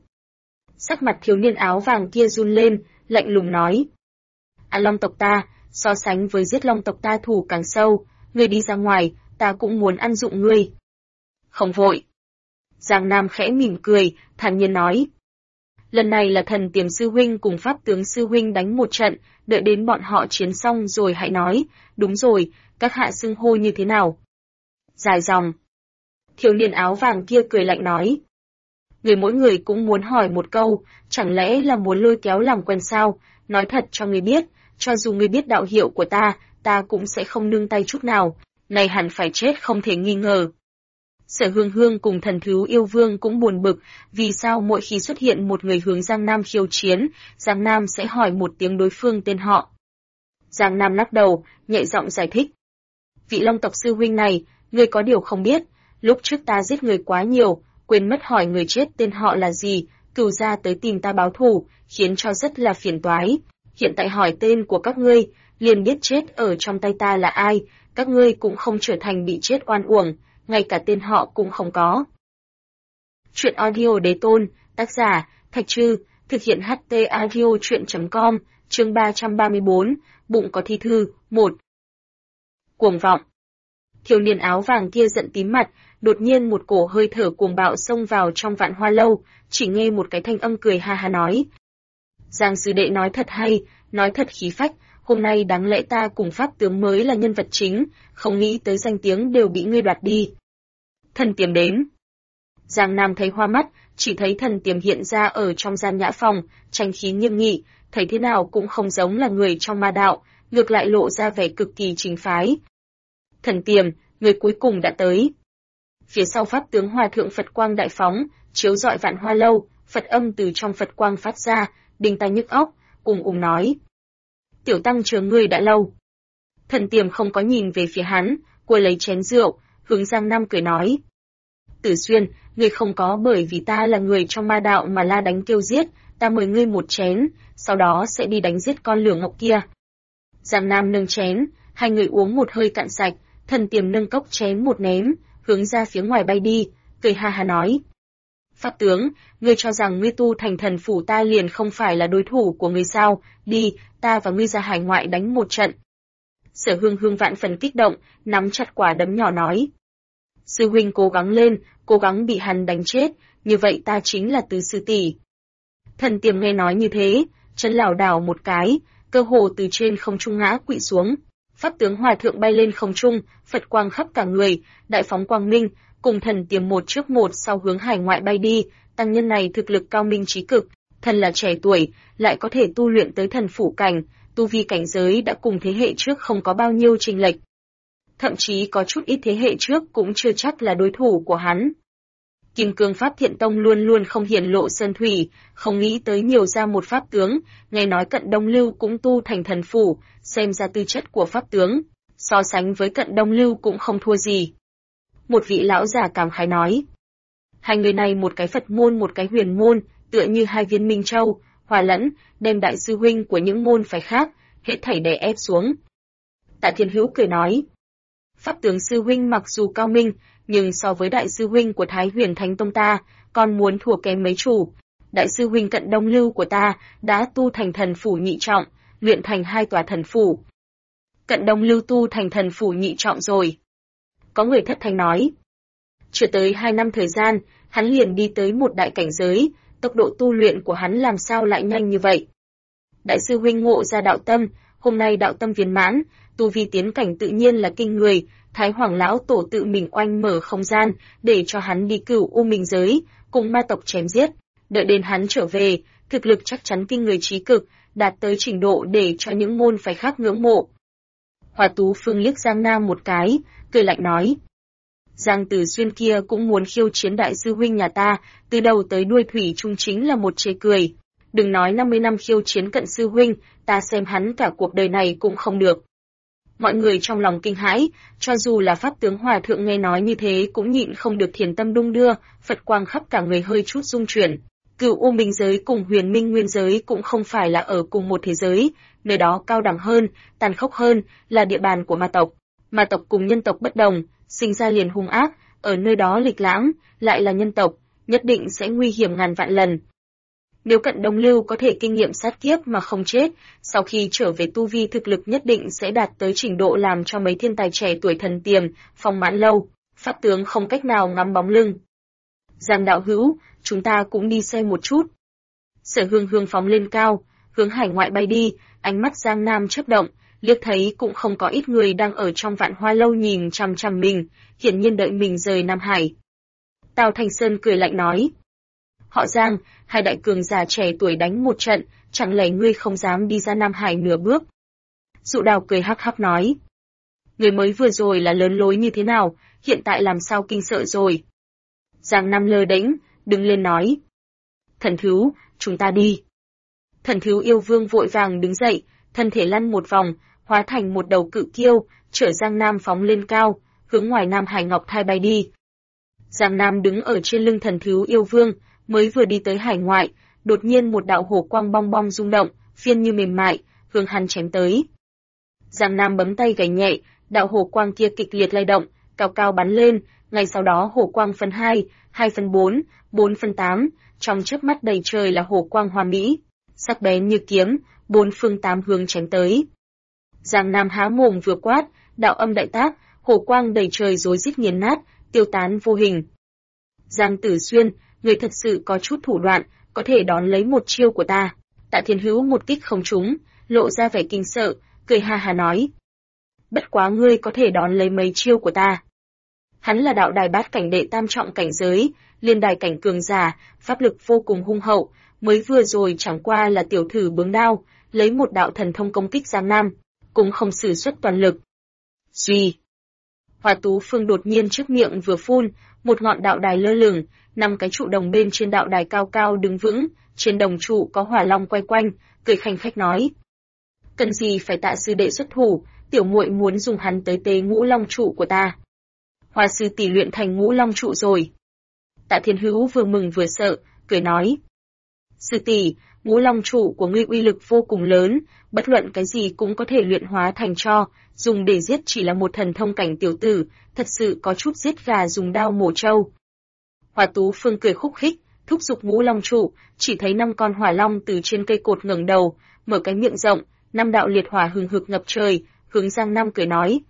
Speaker 1: Sắc mặt thiếu niên áo vàng kia run lên, lạnh lùng nói. Ăn long tộc ta, so sánh với giết long tộc ta thù càng sâu, người đi ra ngoài, ta cũng muốn ăn dụng ngươi. Không vội. Giang Nam khẽ mỉm cười, thản nhiên nói. Lần này là Thần Tiềm sư huynh cùng Pháp tướng sư huynh đánh một trận, đợi đến bọn họ chiến xong rồi hãy nói. Đúng rồi, các hạ xưng hô như thế nào? Dài dòng. Thiếu niên áo vàng kia cười lạnh nói. Người mỗi người cũng muốn hỏi một câu, chẳng lẽ là muốn lôi kéo làm quen sao? Nói thật cho người biết, cho dù người biết đạo hiệu của ta cũng sẽ không nương tay chút nào, này hẳn phải chết không thể nghi ngờ. Sở Hương Hương cùng Thần Thú Yêu Vương cũng buồn bực, vì sao mỗi khi xuất hiện một người hướng Giang Nam khiêu chiến, Giang Nam sẽ hỏi một tiếng đối phương tên họ. Giang Nam lắc đầu, nhẹ giọng giải thích. Vị Long tộc sư huynh này, người có điều không biết, lúc trước ta giết người quá nhiều, quên mất hỏi người chết tên họ là gì, cừu gia tới tìm ta báo thù, khiến cho rất là phiền toái. Hiện tại hỏi tên của các ngươi, liền biết chết ở trong tay ta là ai, các ngươi cũng không trở thành bị chết oan uổng, ngay cả tên họ cũng không có. Chuyện audio đế tôn, tác giả, Thạch Trư, thực hiện HT audio chuyện.com, chương 334, bụng có thi thư, 1. Cuồng vọng. Thiếu niên áo vàng kia giận tím mặt, đột nhiên một cổ hơi thở cuồng bạo xông vào trong Vạn Hoa Lâu, chỉ nghe một cái thanh âm cười ha ha nói. Giang sư đệ nói thật hay, nói thật khí phách, hôm nay đáng lẽ ta cùng Pháp tướng mới là nhân vật chính, không nghĩ tới danh tiếng đều bị ngươi đoạt đi. Thần Tiềm đến. Giang Nam thấy hoa mắt, chỉ thấy Thần Tiềm hiện ra ở trong gian nhã phòng, tranh khí nghiêm nghị, thấy thế nào cũng không giống là người trong ma đạo, ngược lại lộ ra vẻ cực kỳ chính phái. Thần Tiềm, người cuối cùng đã tới. Phía sau Pháp tướng Hòa thượng Phật quang đại phóng, chiếu rọi Vạn Hoa Lâu, Phật âm từ trong Phật quang phát ra, đinh tai nhức óc, nói. Tiểu tăng chờ ngươi đã lâu. Thần Tiềm không có nhìn về phía hắn, cua lấy chén rượu, hướng Giang Nam cười nói. Tử Xuyên, ngươi không có bởi vì ta là người trong ma đạo mà la đánh kêu giết, ta mời ngươi một chén, sau đó sẽ đi đánh giết con lửa ngọc kia. Giang Nam nâng chén, hai người uống một hơi cạn sạch, Thần Tiềm nâng cốc chén một ném, hướng ra phía ngoài bay đi, cười ha ha nói. Pháp tướng, ngươi cho rằng ngươi tu thành thần phủ ta liền không phải là đối thủ của ngươi sao, đi, ta và ngươi ra hải ngoại đánh một trận. Sở Hương Hương vạn phần kích động, nắm chặt quả đấm nhỏ nói. Sư huynh cố gắng lên, cố gắng bị hắn đánh chết, như vậy ta chính là tứ sư tỷ. Thần Tiềm nghe nói như thế, chân lảo đảo một cái, cơ hồ từ trên không trung ngã quỵ xuống. Pháp tướng Hòa thượng bay lên không trung, Phật quang khắp cả người, đại phóng quang minh, cùng Thần Tiềm một trước một sau hướng hải ngoại bay đi. Tăng nhân này thực lực cao minh trí cực, thần là trẻ tuổi, lại có thể tu luyện tới thần phủ cảnh, tu vi cảnh giới đã cùng thế hệ trước không có bao nhiêu chênh lệch. Thậm chí có chút ít thế hệ trước cũng chưa chắc là đối thủ của hắn. Kim Cương Pháp Thiện Tông luôn luôn không hiển lộ sơn thủy, không nghĩ tới nhiều ra một pháp tướng, nghe nói Cận Đông Lưu cũng tu thành thần phủ, xem ra tư chất của pháp tướng, so sánh với Cận Đông Lưu cũng không thua gì. Một vị lão già cảm khái nói. Hai người này một cái Phật môn một cái huyền môn, tựa như hai viên minh châu, hòa lẫn, đem đại sư huynh của những môn phái khác, hết thảy đè ép xuống. Tạ Thiên Hữu cười nói. Pháp tướng sư huynh mặc dù cao minh, nhưng so với đại sư huynh của Thái Huyền Thánh Tông ta, còn muốn thua kém mấy chủ. Đại sư huynh Cận Đông Lưu của ta đã tu thành thần phủ nhị trọng, luyện thành 2 tòa thần phủ. Cận Đông Lưu tu thành thần phủ nhị trọng rồi. Có người thất thanh nói. Chưa tới 2 năm thời gian, hắn liền đi tới một đại cảnh giới, tốc độ tu luyện của hắn làm sao lại nhanh như vậy. Đại sư huynh ngộ ra đạo tâm, hôm nay đạo tâm viên mãn, tu vi tiến cảnh tự nhiên là kinh người, Thái Hoàng lão tổ tự mình oanh mở không gian, để cho hắn đi Cửu U Minh giới, cùng ma tộc chém giết. Đợi đến hắn trở về, thực lực chắc chắn kinh người trí cực, đạt tới trình độ để cho những môn phái khác ngưỡng mộ. Hòa Tú Phương liếc Giang Nam một cái, cười lạnh nói. Giang Tử Xuyên kia cũng muốn khiêu chiến đại sư huynh nhà ta, từ đầu tới đuôi thủy chung chính là một chê cười. Đừng nói 50 năm khiêu chiến Cận sư huynh, ta xem hắn cả cuộc đời này cũng không được. Mọi người trong lòng kinh hãi, cho dù là Pháp tướng Hòa thượng nghe nói như thế cũng nhịn không được thiền tâm đung đưa, Phật quang khắp cả người hơi chút rung chuyển. Cửu U Minh giới cùng Huyền Minh Nguyên giới cũng không phải là ở cùng một thế giới, nơi đó cao đẳng hơn, tàn khốc hơn, là địa bàn của ma tộc. Ma tộc cùng nhân tộc bất đồng, sinh ra liền hung ác, ở nơi đó lịch lãm, lại là nhân tộc, nhất định sẽ nguy hiểm ngàn vạn lần. Nếu Cận Đông Lưu có thể kinh nghiệm sát kiếp mà không chết, sau khi trở về tu vi thực lực nhất định sẽ đạt tới trình độ làm cho mấy thiên tài trẻ tuổi thần tiềm, phong mãn lâu, pháp tướng không cách nào ngắm bóng lưng. Giang đạo hữu, chúng ta cũng đi xem một chút. Sở Hương Hương phóng lên cao, hướng hải ngoại bay đi, ánh mắt Giang Nam chớp động, liếc thấy cũng không có ít người đang ở trong Vạn Hoa lâu nhìn chằm chằm mình, hiển nhiên đợi mình rời Nam Hải. Tào Thành Sơn cười lạnh nói: Họ Giang, hai đại cường giả trẻ tuổi đánh một trận, chẳng lẽ ngươi không dám đi ra Nam Hải nửa bước? Dụ Đào cười hắc hắc nói: Người mới vừa rồi là lớn lối như thế nào, hiện tại làm sao kinh sợ rồi? Giang Nam lơ đễnh, đứng lên nói: Thần Thú, chúng ta đi. Thần Thú yêu vương vội vàng đứng dậy, thân thể lăn một vòng, hóa thành một đầu cự kiêu, chở Giang Nam phóng lên cao, hướng ngoài Nam Hải Ngọc Thai bay đi. Giang Nam đứng ở trên lưng Thần Thú yêu vương, mới vừa đi tới hải ngoại, đột nhiên một đạo hổ quang bong bong rung động, phiên như mềm mại, hướng hắn chém tới. Giang Nam bấm tay gảy nhẹ, đạo hổ quang kia kịch liệt lay động, cao cao bắn lên, ngay sau đó hổ quang phân 2, 2 phân 4, 4 phân 8, trong chớp mắt đầy trời là hổ quang hoa mỹ, sắc bén như kiếm, bốn phương tám hướng chém tới. Giang Nam há mồm vừa quát, đạo âm đại tác, hổ quang đầy trời rối rít nghiền nát, tiêu tán vô hình. Giang Tử Xuyên, người thật sự có chút thủ đoạn, có thể đón lấy một chiêu của ta. Tạ Thiên Hữu một kích không trúng, lộ ra vẻ kinh sợ, cười ha ha nói: Bất quá ngươi có thể đón lấy mấy chiêu của ta. Hắn là đạo đài bát cảnh đệ tam trọng cảnh giới, liên đài cảnh cường giả, pháp lực vô cùng hung hậu, mới vừa rồi chẳng qua là tiểu thử bướng đao, lấy một đạo thần thông công kích Giang Nam, cũng không sử xuất toàn lực. Suy, Hỏa Tú Phương đột nhiên trước miệng vừa phun, một ngọn đạo đài lơ lửng, 5 cái trụ đồng bên trên đạo đài cao cao đứng vững, trên đồng trụ có hỏa long quay quanh, cười khanh khách nói: Cần gì phải Tạ sư đệ xuất thủ, tiểu muội muốn dùng hắn tới tế ngũ long trụ của ta. Hoa sư tỷ luyện thành ngũ long trụ rồi. Tạ Thiên Hữu vừa mừng vừa sợ, cười nói: Sư tỷ, ngũ long trụ của ngươi uy lực vô cùng lớn, bất luận cái gì cũng có thể luyện hóa thành tro, dùng để giết chỉ là một thần thông cảnh tiểu tử, thật sự có chút giết gà dùng đao mổ trâu. Hoa Tú Phương cười khúc khích, thúc giục ngũ long trụ, chỉ thấy 5 con hỏa long từ trên cây cột ngẩng đầu, mở cái miệng rộng, 5 đạo liệt hỏa hừng hực ngập trời, hướng Giang Nam cười nói: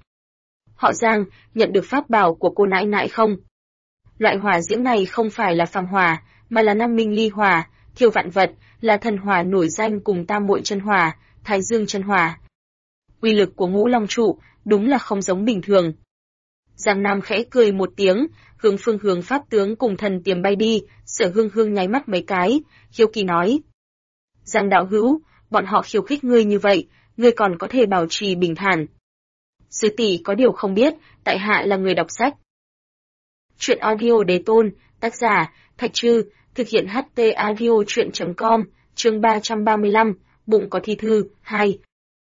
Speaker 1: Họ Giang, nhận được pháp bảo của cô nãi nãi không? Loại hỏa diễm này không phải là phàm hỏa, mà là Nam Minh Ly hỏa, thiêu vạn vật, là thần hỏa nổi danh cùng Tam Muội chân hỏa, Thái Dương chân hỏa. Uy lực của ngũ long trụ đúng là không giống bình thường. Giang Nam khẽ cười một tiếng, hướng phương hướng pháp tướng cùng thần tiềm bay đi, Sở Hương Hương nháy mắt mấy cái, hiếu kỳ nói: Giang đạo hữu, bọn họ khiêu khích ngươi như vậy, ngươi còn có thể bảo trì bình thản. Sư tỷ có điều không biết, tại hạ là người đọc sách. Truyện audio đế tôn, tác giả, Thạch Trư, thực hiện HT audio truyện.com, chương 335, bụng có thi thư, 2.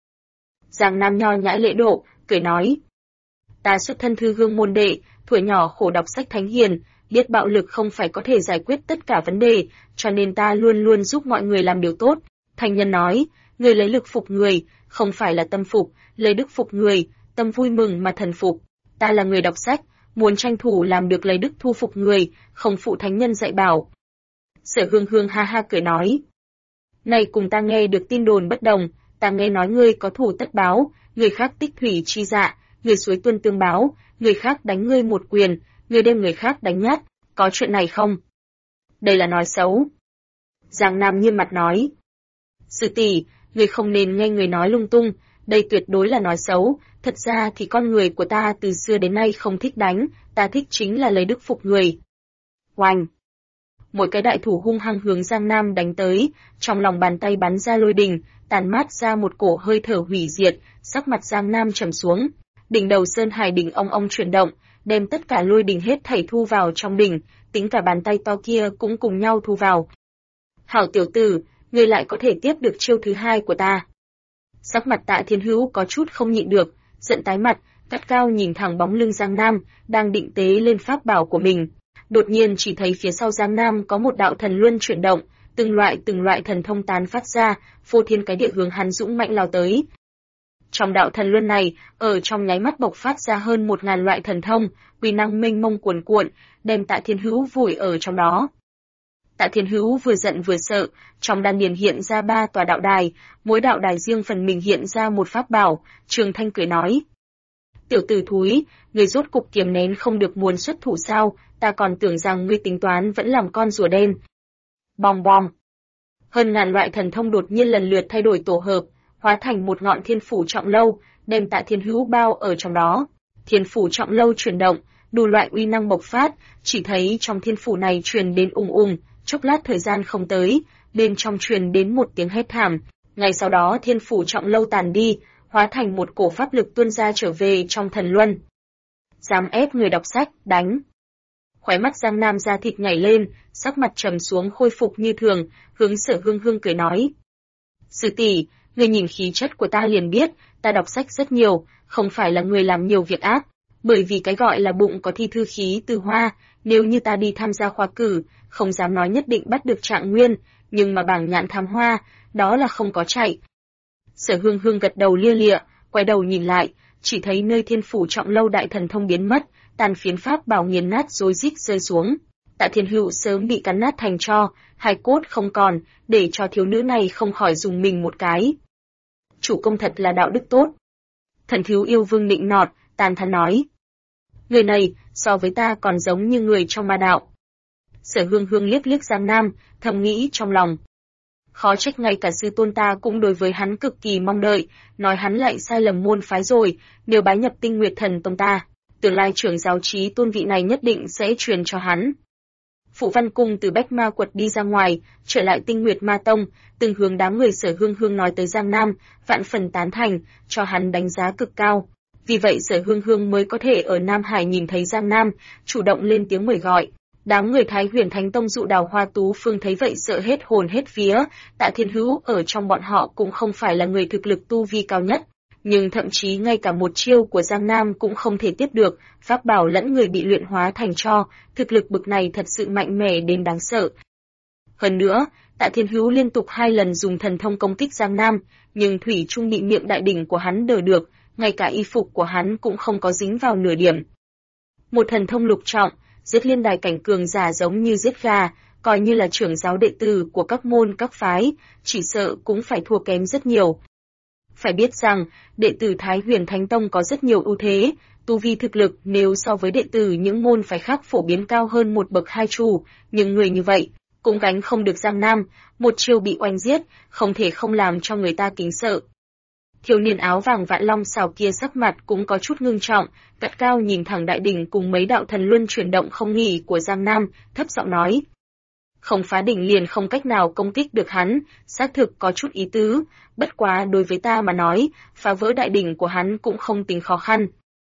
Speaker 1: Giang Nam nho nhã lễ độ, cười nói: Ta xuất thân thư hương môn đệ, tuổi nhỏ khổ đọc sách thánh hiền, biết bạo lực không phải có thể giải quyết tất cả vấn đề, cho nên ta luôn luôn giúp mọi người làm điều tốt. Thành nhân nói, người lấy lực phục người, không phải là tâm phục, lấy đức phục người, tâm vui mừng mà thần phục. Ta là người đọc sách, muốn tranh thủ làm được lấy đức thu phục người, không phụ thánh nhân dạy bảo. Sở Hương Hương ha ha cười nói: Này cùng ta nghe được tin đồn bất đồng, ta nghe nói ngươi có thủ tất báo, người khác tích thủy chi dạ, người suối tuân tương báo, người khác đánh ngươi một quyền, người đem người khác đánh nhát, có chuyện này không? Đây là nói xấu. Giang Nam nghiêm mặt nói: Sư tỷ, người không nên nghe người nói lung tung, đây tuyệt đối là nói xấu, thật ra thì con người của ta từ xưa đến nay không thích đánh, ta thích chính là lấy đức phục người. Oanh! Một cái đại thủ hung hăng hướng Giang Nam đánh tới, trong lòng bàn tay bắn ra lôi đình, tàn mát ra một cổ hơi thở hủy diệt, sắc mặt Giang Nam trầm xuống. Đỉnh đầu Sơn Hải đỉnh ong ong chuyển động, đem tất cả lôi đình hết thảy thu vào trong đỉnh, tính cả bàn tay to kia cũng cùng nhau thu vào. Hảo tiểu tử, ngươi lại có thể tiếp được chiêu thứ 2 của ta. Sắc mặt Tạ Thiên Hữu có chút không nhịn được, giận tái mặt, cắt cao nhìn thẳng bóng lưng Giang Nam, đang định tế lên pháp bảo của mình. Đột nhiên chỉ thấy phía sau Giang Nam có một đạo thần luân chuyển động, từng loại thần thông tán phát ra, phô thiên cái địa hướng hắn dũng mạnh lao tới. Trong đạo thần luân này, ở trong nháy mắt bộc phát ra hơn 1000 loại thần thông, uy năng mênh mông cuồn cuộn, đem Tạ Thiên Hữu vùi ở trong đó. Tạ Thiên Hữu vừa giận vừa sợ, trong đan điền hiện ra 3 tòa đạo đài, mỗi đạo đài riêng phần mình hiện ra một pháp bảo. Trường Thanh cười nói: "Tiểu tử thúi, ngươi rốt cục kiềm nén không được muốn xuất thủ sao? Ta còn tưởng rằng ngươi tính toán vẫn làm con rùa đen." Bong bong. Hơn ngàn loại thần thông đột nhiên lần lượt thay đổi tổ hợp, hóa thành một ngọn thiên phủ trọng lâu, đem Tạ Thiên Hữu bao ở trong đó. Thiên phủ trọng lâu chuyển động, đủ loại uy năng bộc phát, chỉ thấy trong thiên phủ này truyền đến ùng ùng, chốc lát thời gian không tới, bên trong truyền đến một tiếng hét thảm, ngay sau đó thiên phủ trọng lâu tàn đi, hóa thành một cổ pháp lực tuôn ra trở về trong thần luân. Dám ép người đọc sách, đánh. Khóe mắt Giang Nam da thịt nhảy lên, sắc mặt trầm xuống khôi phục như thường, hướng Sở Hương Hương cười nói: "Sư tỷ, người nhìn khí chất của ta liền biết, ta đọc sách rất nhiều, không phải là người làm nhiều việc ác, bởi vì cái gọi là bụng có thi thư khí từ hoa, nếu như ta đi tham gia khoa cử, không dám nói nhất định bắt được trạng nguyên, nhưng mà bảng nhãn thám hoa, đó là không có chạy." Sở Hương Hương gật đầu lia lịa, quay đầu nhìn lại, chỉ thấy nơi thiên phủ trọng lâu đại thần thông biến mất, tàn phiến pháp bảo nghiền nát rối rít rơi xuống. Tạ Thiên Hữu sớm bị cắn nát thành tro, hài cốt không còn, để cho thiếu nữ này không khỏi dùng mình một cái. Chủ công thật là đạo đức tốt. Thần thiếu yêu vương nịnh nọt, tàn thán nói: "Người này, so với ta còn giống như người trong ma đạo." Sở Hương Hương liếc liếc Giang Nam, thầm nghĩ trong lòng: khó trách ngay cả sư tôn ta cũng đối với hắn cực kỳ mong đợi, nói hắn lại sai lầm môn phái rồi, nếu bái nhập Tinh Nguyệt Thần Tông ta, tương lai trưởng giáo trí tôn vị này nhất định sẽ truyền cho hắn. Phụ Văn Cung từ Bách Ma Quật đi ra ngoài, trở lại Tinh Nguyệt Ma Tông, từng hướng đám người Sở Hương Hương nói tới Giang Nam, vạn phần tán thành, cho hắn đánh giá cực cao. Vì vậy Sở Hương Hương mới có thể ở Nam Hải nhìn thấy Giang Nam, chủ động lên tiếng mời gọi. Đám người Thái Huyền Thánh Tông dụ Đào Hoa Tú Phương thấy vậy sợ hết hồn hết vía, Tạ Thiên Hữu ở trong bọn họ cũng không phải là người thực lực tu vi cao nhất, nhưng thậm chí ngay cả một chiêu của Giang Nam cũng không thể tiếp được, pháp bảo lẫn người bị luyện hóa thành tro, thực lực bực này thật sự mạnh mẽ đến đáng sợ. Hơn nữa, Tạ Thiên Hữu liên tục 2 lần dùng thần thông công kích Giang Nam, nhưng thủy chung bị miệng đại đỉnh của hắn đỡ được, ngay cả y phục của hắn cũng không có dính vào nửa điểm. Một thần thông lục trọng, giết liên đài cảnh cường giả giống như giết gà, coi như là trưởng giáo đệ tử của các môn các phái, chỉ sợ cũng phải thua kém rất nhiều. Phải biết rằng, đệ tử Thái Huyền Thánh Tông có rất nhiều ưu thế, tu vi thực lực nếu so với đệ tử những môn phái khác phổ biến cao hơn một bậc 2 chủ, nhưng người như vậy cũng gánh không được Giang Nam, một chiêu bị oanh giết, không thể không làm cho người ta kính sợ. Thiếu niên áo vàng Vạn Long Sào kia sắc mặt cũng có chút ngưng trọng, gắt cao nhìn thẳng đại đỉnh cùng mấy đạo thần luân chuyển động không nghỉ của Giang Nam, thấp giọng nói: không phá đỉnh liền không cách nào công kích được hắn, xác thực có chút ý tứ, bất quá đối với ta mà nói, phá vỡ đại đỉnh của hắn cũng không tính khó khăn.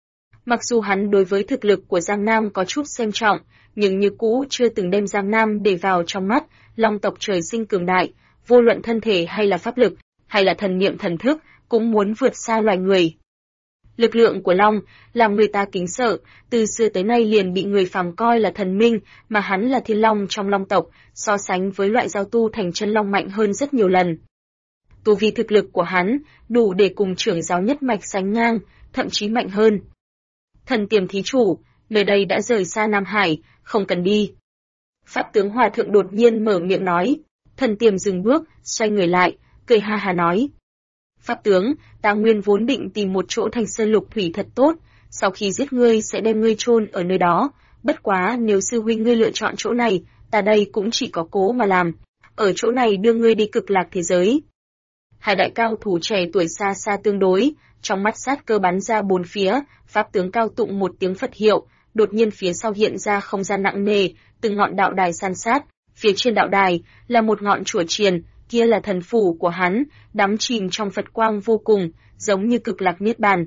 Speaker 1: Mặc dù hắn đối với thực lực của Giang Nam có chút xem trọng, nhưng như cũ chưa từng đem Giang Nam để vào trong mắt, Long tộc trời sinh cường đại, vô luận thân thể hay là pháp lực, hay là thần niệm thần thức, cũng muốn vượt xa loài người. Lực lượng của Long làm người ta kính sợ, từ xưa tới nay liền bị người phàm coi là thần minh, mà hắn là thiên long trong Long tộc, so sánh với loại giao tu thành chân long mạnh hơn rất nhiều lần. Tu vi thực lực của hắn đủ để cùng trưởng giáo nhất mạch sánh ngang, thậm chí mạnh hơn. Thần Tiềm thí chủ, nơi đây đã rời xa Nam Hải, không cần đi. Pháp tướng Hòa thượng đột nhiên mở miệng nói. Thần Tiềm dừng bước, xoay người lại, cười ha ha nói: Pháp tướng, ta nguyên vốn định tìm một chỗ thành sơn lục thủy thật tốt, sau khi giết ngươi sẽ đem ngươi chôn ở nơi đó, bất quá nếu sư huynh ngươi lựa chọn chỗ này, ta đây cũng chỉ có cố mà làm, ở chỗ này đưa ngươi đi cực lạc thế giới. Hai đại cao thủ trẻ tuổi xa xa tương đối, trong mắt sát cơ bắn ra bốn phía, pháp tướng cao tụng một tiếng Phật hiệu, đột nhiên phía sau hiện ra không gian nặng nề, từng ngọn đạo đài san sát, phía trên đạo đài là một ngọn chùa chiền, kia là thần phủ của hắn, đắm chìm trong Phật quang vô cùng, giống như cực lạc niết bàn.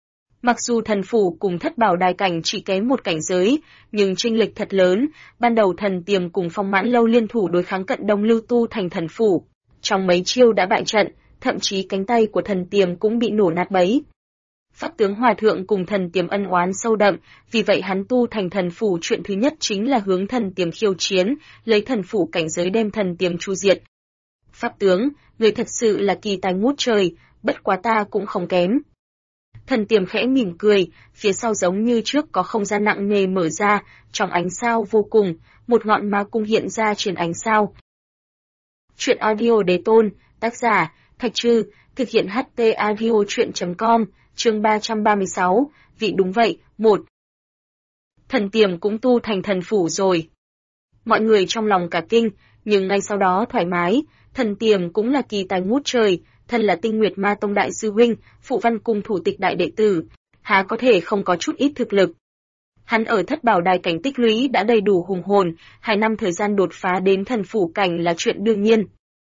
Speaker 1: Mặc dù thần phủ cùng thất bảo đài cảnh chỉ kém một cảnh giới, nhưng chênh lệch thật lớn, ban đầu Thần Tiềm cùng Phong Mãn Lâu liên thủ đối kháng Cận Đông Lưu Tu thành thần phủ, trong mấy chiêu đã bại trận, thậm chí cánh tay của Thần Tiềm cũng bị nổ nát bấy. Pháp tướng Hòa thượng cùng Thần Tiềm ân oán sâu đậm, vì vậy hắn tu thành thần phủ chuyện thứ nhất chính là hướng Thần Tiềm khiêu chiến, lấy thần phủ cảnh giới đem Thần Tiềm chu diệt. Pháp tướng, người thật sự là kỳ tài ngút trời, bất quá ta cũng không kém. Thần Tiềm khẽ mỉm cười, phía sau giống như trước có không gian nặng nề mở ra, trong ánh sao vô cùng, một ngọn ma cung hiện ra trên ánh sao. Truyện audio Đế Tôn, tác giả, Thạch Trư, thực hiện HT audio truyện.com, chương 336, vị đúng vậy, 1. Thần Tiềm cũng tu thành thần phủ rồi. Mọi người trong lòng cả kinh, nhưng ngay sau đó thoải mái, Thần Tiềm cũng là kỳ tài ngút trời, thân là Tinh Nguyệt Ma Tông đại sư huynh, phụ văn cung thủ tịch đại đệ tử, há có thể không có chút ít thực lực. Hắn ở Thất Bảo Đài cảnh tích lũy đã đầy đủ hùng hồn, 2 năm thời gian đột phá đến thần phủ cảnh là chuyện đương nhiên.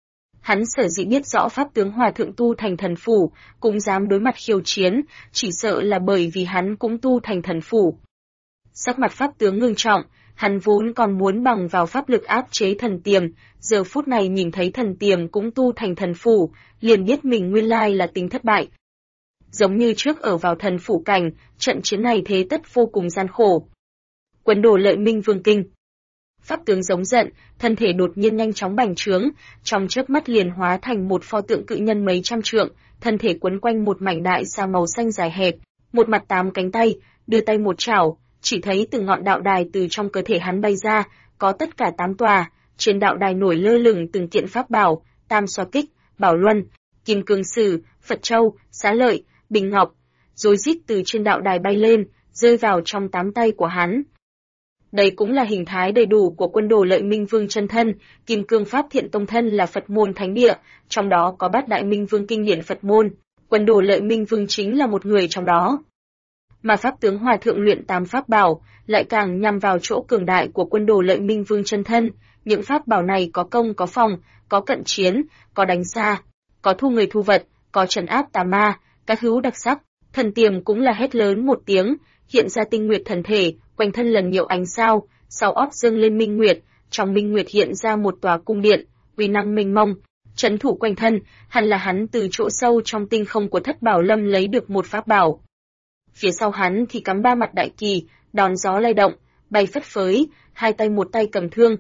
Speaker 1: Hắn sở dĩ biết rõ pháp tướng hòa thượng tu thành thần phủ, cũng dám đối mặt khiêu chiến, chỉ sợ là bởi vì hắn cũng tu thành thần phủ. Sắc mặt pháp tướng ngưng trọng, hắn vốn còn muốn bằng vào pháp lực áp chế Thần Tiềm, giờ phút này nhìn thấy Thần Tiềm cũng tu thành thần phủ, liền biết mình nguyên lai là tính thất bại. Giống như trước ở vào thần phủ cảnh, trận chiến này thế tất vô cùng gian khổ. Quân đồ Lợi Minh Vương kinh. Pháp tướng giống giận, thân thể đột nhiên nhanh chóng bành trướng, trong chớp mắt liền hóa thành một pho tượng cự nhân mấy trăm trượng, thân thể quấn quanh một mảnh đại sa màu xanh dài hẹp, một mặt 8 cánh tay, đưa tay một chảo, chỉ thấy từng ngọn đạo đài từ trong cơ thể hắn bay ra, có tất cả 8 tòa, trên đạo đài nổi lơ lửng từng kiện pháp bảo, Tam Xoa Kích, Bảo Luân, Kim Cương Sử, Phật Châu, Xá Lợi, Bình Ngọc, rối rít từ trên đạo đài bay lên, rơi vào trong 8 tay của hắn. Đây cũng là hình thái đầy đủ của quân đồ Lợi Minh Vương chân thân, Kim Cương Pháp Thiện Tông thân là Phật môn thánh địa, trong đó có Bát Đại Minh Vương kinh điển Phật môn, quân đồ Lợi Minh Vương chính là một người trong đó. Mà pháp tướng hòa thượng luyện 8 pháp bảo, lại càng nhằm vào chỗ cường đại của quân đồ Lợi Minh Vương chân thân, những pháp bảo này có công có phòng, có cận chiến, có đánh xa, có thu người thu vật, có trấn áp tà ma, các hữu đặc sắc. Thần Tiềm cũng là hét lớn một tiếng, hiện ra tinh nguyệt thần thể, quanh thân lần nhiều ánh sao, sau ót dâng lên minh nguyệt, trong minh nguyệt hiện ra một tòa cung điện, uy năng mênh mông, trấn thủ quanh thân, hẳn là hắn từ chỗ sâu trong tinh không của Thất Bảo Lâm lấy được một pháp bảo. Phía sau hắn thì cắm 3 mặt đại kỳ, đón gió lay động, bay phất phới, hai tay một tay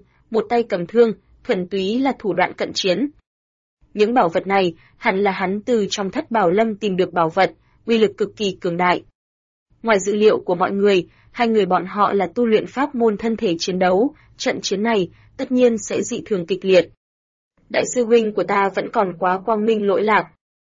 Speaker 1: cầm thương, thuần túy là thủ đoạn cận chiến. Những bảo vật này, hẳn là hắn từ trong Thất Bảo Lâm tìm được bảo vật, uy lực cực kỳ cường đại. Ngoài dữ liệu của mọi người, 2 người bọn họ là tu luyện pháp môn thân thể chiến đấu, trận chiến này tất nhiên sẽ dị thường kịch liệt. Đại sư huynh của ta vẫn còn quá quang minh lỗi lạc.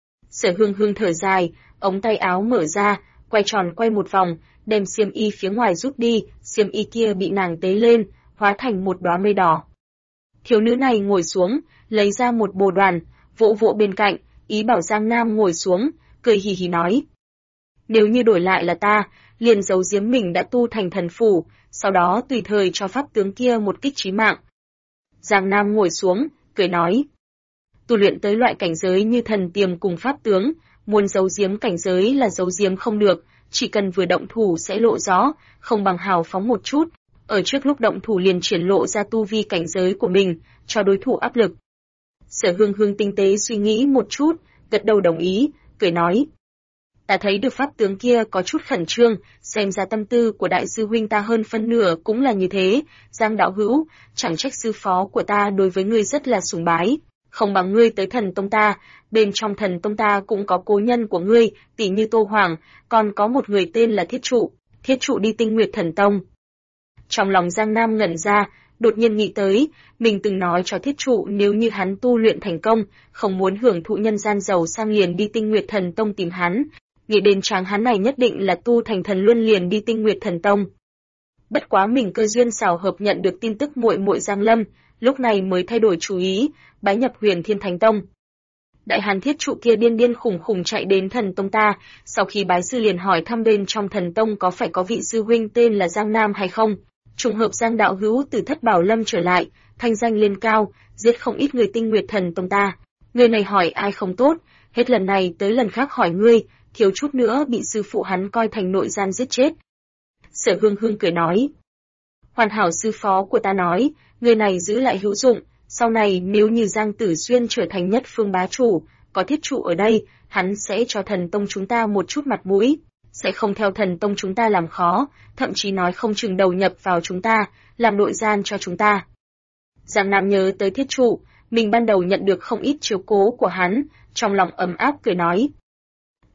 Speaker 1: Sở Hương Hương thở dài, ống tay áo mở ra, quay tròn quay một vòng, đem xiêm y phía ngoài rút đi, xiêm y kia bị nàng tế lên, hóa thành một đóa mây đỏ. Thiếu nữ này ngồi xuống, lấy ra một bồ đoàn, vỗ vỗ bên cạnh, ý bảo Giang Nam ngồi xuống, cười hì hì nói. Nếu như đổi lại là ta, liền giấu giếm mình đã tu thành thần phủ, sau đó tùy thời cho pháp tướng kia một kích chí mạng. Giang Nam ngồi xuống, cười nói. Tu luyện tới loại cảnh giới như Thần Tiềm cùng pháp tướng, muốn giấu giếm cảnh giới là giấu giếm không được, chỉ cần vừa động thủ sẽ lộ rõ, không bằng hào phóng một chút, ở trước lúc động thủ liền triển lộ ra tu vi cảnh giới của mình, cho đối thủ áp lực. Sở Hương Hương tinh tế suy nghĩ một chút, gật đầu đồng ý, cười nói. Ta thấy được pháp tướng kia có chút khẩn trương, xem ra tâm tư của đại sư huynh ta hơn phân nửa cũng là như thế, Giang đạo hữu, chẳng trách sư phó của ta đối với ngươi rất là sùng bái, không bằng ngươi tới Thần Tông ta, bên trong Thần Tông ta cũng có cố nhân của ngươi, tỷ như Tô Hoàng, còn có một người tên là Thiết Trụ đi Tinh Nguyệt Thần Tông. Trong lòng Giang Nam ngẩn ra, đột nhiên nghĩ tới, mình từng nói cho Thiết Trụ nếu như hắn tu luyện thành công, không muốn hưởng thụ nhân gian giàu sang liền đi Tinh Nguyệt Thần Tông tìm hắn. Nghĩ đến tráng hắn này nhất định là tu thành thần luân liền đi Tinh Nguyệt Thần Tông. Bất quá mình cơ duyên xảo hợp nhận được tin tức muội muội Giang Lâm, lúc này mới thay đổi chủ ý, bái nhập Huyền Thiên Thánh Tông. Đại hàn Thiết Trụ kia điên điên khủng khủng chạy đến Thần Tông ta, sau khi bái sư liền hỏi thăm bên trong Thần Tông có phải có vị sư huynh tên là Giang Nam hay không. Trùng hợp Giang đạo hữu từ Thất Bảo Lâm trở lại, thanh danh lên cao, giết không ít người Tinh Nguyệt Thần Tông ta. Người này hỏi ai không tốt, hết lần này tới lần khác hỏi ngươi, thiếu chút nữa bị sư phụ hắn coi thành nội gian giết chết. Sở Hương Hương cười nói. Hoàn hảo sư phó của ta nói, người này giữ lại hữu dụng, sau này nếu như Giang Tử Xuyên trở thành nhất phương bá chủ, có Thiết Trụ ở đây, hắn sẽ cho Thần Tông chúng ta một chút mặt mũi, sẽ không theo Thần Tông chúng ta làm khó, thậm chí nói không chừng đầu nhập vào chúng ta, làm nội gian cho chúng ta. Giang Nam nhớ tới Thiết Trụ, mình ban đầu nhận được không ít chiếu cố của hắn, trong lòng ấm áp cười nói.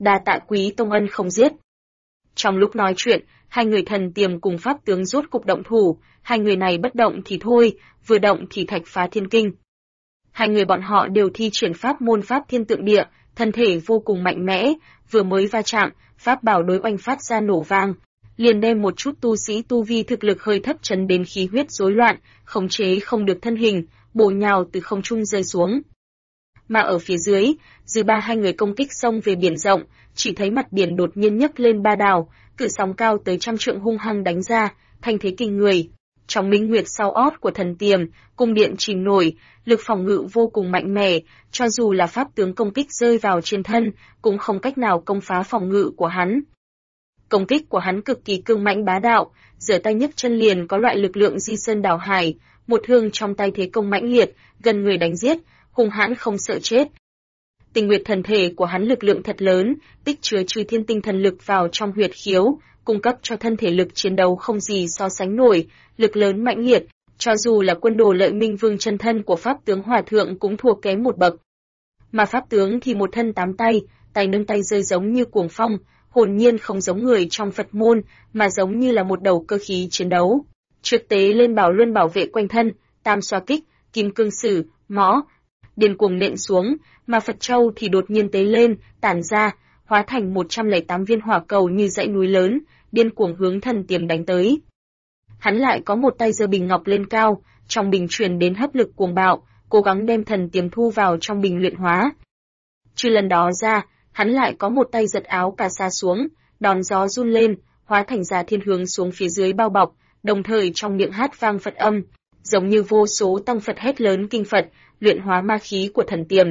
Speaker 1: đa tạ quý tông ân không giết. Trong lúc nói chuyện, hai người thần tiềm cùng pháp tướng rốt cục động thủ, hai người này bất động thì thôi, vừa động thì thạch phá thiên kinh. Hai người bọn họ đều thi triển pháp môn pháp thiên tượng địa, thân thể vô cùng mạnh mẽ, vừa mới va chạm, pháp bảo đối oanh phát ra nổ vang, liền đem một chút tu sĩ tu vi thực lực hơi thấp chấn đến khí huyết rối loạn, khống chế không được thân hình, bổ nhào từ không trung rơi xuống. Mà ở phía dưới, dư ba hai người công kích xông về biển rộng, chỉ thấy mặt biển đột nhiên nhấc lên ba đảo, cự sóng cao tới trăm trượng hung hăng đánh ra, thanh thế kinh người. Trong minh nguyệt sau ót của thần tiềm, cung điện chìm nổi, lực phòng ngự vô cùng mạnh mẽ, cho dù là pháp tướng công kích rơi vào trên thân, cũng không cách nào công phá phòng ngự của hắn. Công kích của hắn cực kỳ cương mãnh bá đạo, giở tay nhấc chân liền có loại lực lượng di sơn đảo hải, một thương trong tay thế công mãnh liệt, gần người đánh giết, hung hãn không sợ chết. Tinh nguyệt thần thể của hắn lực lượng thật lớn, tích chứa chư thiên tinh thần lực vào trong huyệt khiếu, cung cấp cho thân thể lực chiến đấu không gì so sánh nổi, lực lớn mãnh liệt, cho dù là quân đồ Lợi Minh Vương chân thân của pháp tướng Hòa Thượng cũng thua kém một bậc. Mà pháp tướng thì một thân tám tay, tay nâng tay rơi giống như cuồng phong, hồn nhiên không giống người trong Phật môn, mà giống như là một đầu cơ khí chiến đấu. Trực tế lên bảo luân bảo vệ quanh thân, tam xoa kích, kim cương sử, mõ, điên cuồng nện xuống, mà Phật Châu thì đột nhiên tế lên, tản ra, hóa thành 108 viên hỏa cầu như dãy núi lớn, điên cuồng hướng thần tiềm đánh tới. Hắn lại có một tay giơ bình ngọc lên cao, trong bình truyền đến hấp lực cuồng bạo, cố gắng đem thần tiềm thu vào trong bình luyện hóa. Trừ lần đó ra, hắn lại có một tay giật áo cà sa xuống, đón gió run lên, hóa thành ra thiên hướng xuống phía dưới bao bọc, đồng thời trong miệng hát vang Phật âm, giống như vô số tăng Phật hét lớn kinh Phật, luyện hóa ma khí của thần tiềm.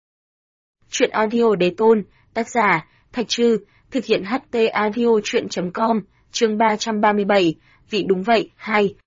Speaker 1: Truyện audio đế tôn, tác giả, Thạch Trư, thực hiện HT audio truyện.com, chương 337, vị đúng vậy, 2.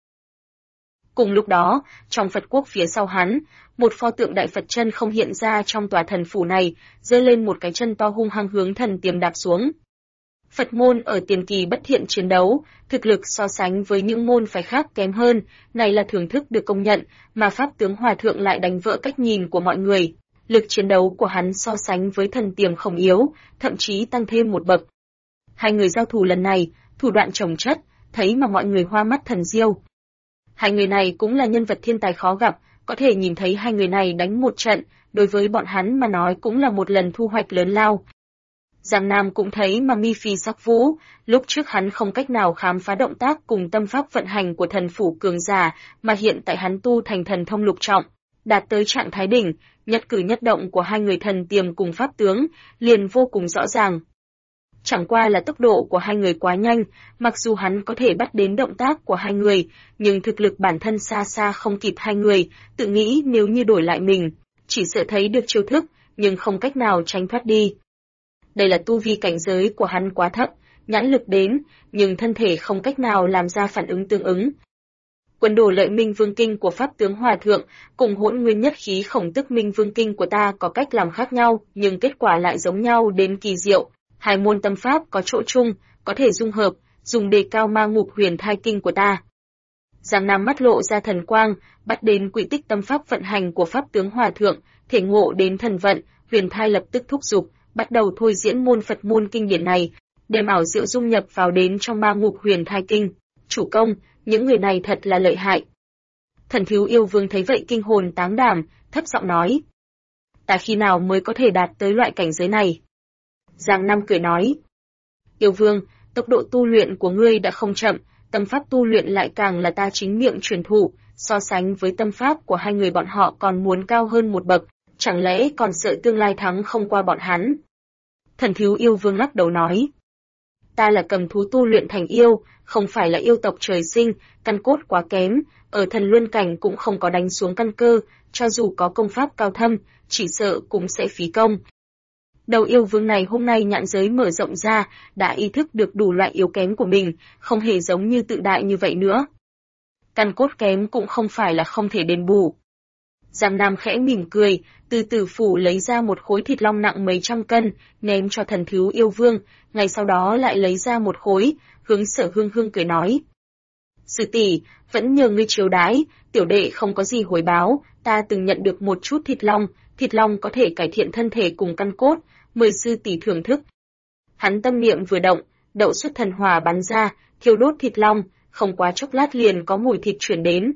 Speaker 1: Cùng lúc đó, trong Phật quốc phía sau hắn, một pho tượng đại Phật chân không hiện ra trong tòa thần phủ này, giơ lên một cái chân to hung hăng hướng thần tiềm đạp xuống. Phật môn ở tiền kỳ bất thiện chiến đấu, thực lực so sánh với những môn phái khác kém hơn, này là thưởng thức được công nhận, mà Pháp tướng Hòa Thượng lại đánh vỡ cách nhìn của mọi người. Lực chiến đấu của hắn so sánh với thần tiềm không yếu, thậm chí tăng thêm một bậc. Hai người giao thủ lần này, thủ đoạn chồng chất, thấy mà mọi người hoa mắt thần diêu. Hai người này cũng là nhân vật thiên tài khó gặp, có thể nhìn thấy hai người này đánh một trận, đối với bọn hắn mà nói cũng là một lần thu hoạch lớn lao. Giang Nam cũng thấy mà mi phi sắc vũ, lúc trước hắn không cách nào khám phá động tác cùng tâm pháp vận hành của thần phủ cường giả, mà hiện tại hắn tu thành thần thông lục trọng, đạt tới trạng thái đỉnh, nhất cử nhất động của hai người thần tiềm cùng pháp tướng, liền vô cùng rõ ràng. Chẳng qua là tốc độ của hai người quá nhanh, mặc dù hắn có thể bắt đến động tác của hai người, nhưng thực lực bản thân xa xa không kịp hai người, tự nghĩ nếu như đổi lại mình, chỉ sợ thấy được chiêu thức, nhưng không cách nào tránh thoát đi. Đây là tu vi cảnh giới của hắn quá thấp, nhãn lực đến, nhưng thân thể không cách nào làm ra phản ứng tương ứng. Quân đồ Lợi Minh Vương Kinh của Pháp tướng Hòa Thượng cùng Hỗn Nguyên Nhất Khí Khổng Tức Minh Vương Kinh của ta có cách làm khác nhau, nhưng kết quả lại giống nhau đến kỳ diệu. Hai môn tâm pháp có chỗ chung, có thể dung hợp, dùng đề cao ma ngục huyền thai kinh của ta. Giang Nam mắt lộ ra thần quang, bắt đến quỹ tích tâm pháp vận hành của Pháp tướng Hòa Thượng, thể ngộ đến thần vận, huyền thai lập tức thúc giục, bắt đầu thôi diễn môn Phật môn kinh điển này, đem ảo diệu dung nhập vào đến trong ma ngục huyền thai kinh. Chủ công, những người này thật là lợi hại. Thần thiếu yêu vương thấy vậy kinh hồn táng đảm, thấp giọng nói. Ta khi nào mới có thể đạt tới loại cảnh giới này? Giang Nam cười nói. Yêu vương, tốc độ tu luyện của ngươi đã không chậm, tâm pháp tu luyện lại càng là ta chính miệng truyền thụ, so sánh với tâm pháp của hai người bọn họ còn muốn cao hơn một bậc, chẳng lẽ còn sợ tương lai thắng không qua bọn hắn? Thần thiếu yêu vương lắc đầu nói. Ta là cầm thú tu luyện thành yêu, không phải là yêu tộc trời sinh, căn cốt quá kém, ở thần luân cảnh cũng không có đánh xuống căn cơ, cho dù có công pháp cao thâm, chỉ sợ cũng sẽ phí công. Đầu yêu vương này hôm nay nhãn giới mở rộng ra, đã ý thức được đủ loại yếu kém của mình, không hề giống như tự đại như vậy nữa. Căn cốt kém cũng không phải là không thể đền bù. Giang Nam khẽ mỉm cười, từ tử phủ lấy ra một khối thịt long nặng mấy trăm cân, ném cho thần thiếu yêu vương, ngày sau đó lại lấy ra một khối, hướng Sở Hương Hương cười nói. Sư tỷ, vẫn nhờ ngươi chiếu đái, tiểu đệ không có gì hồi báo, ta từng nhận được một chút thịt long có thể cải thiện thân thể cùng căn cốt, mời sư tỷ thưởng thức. Hắn tâm niệm vừa động, đậu xuất thần hỏa bắn ra, thiêu đốt thịt long, không quá chốc lát liền có mùi thịt chuyển đến.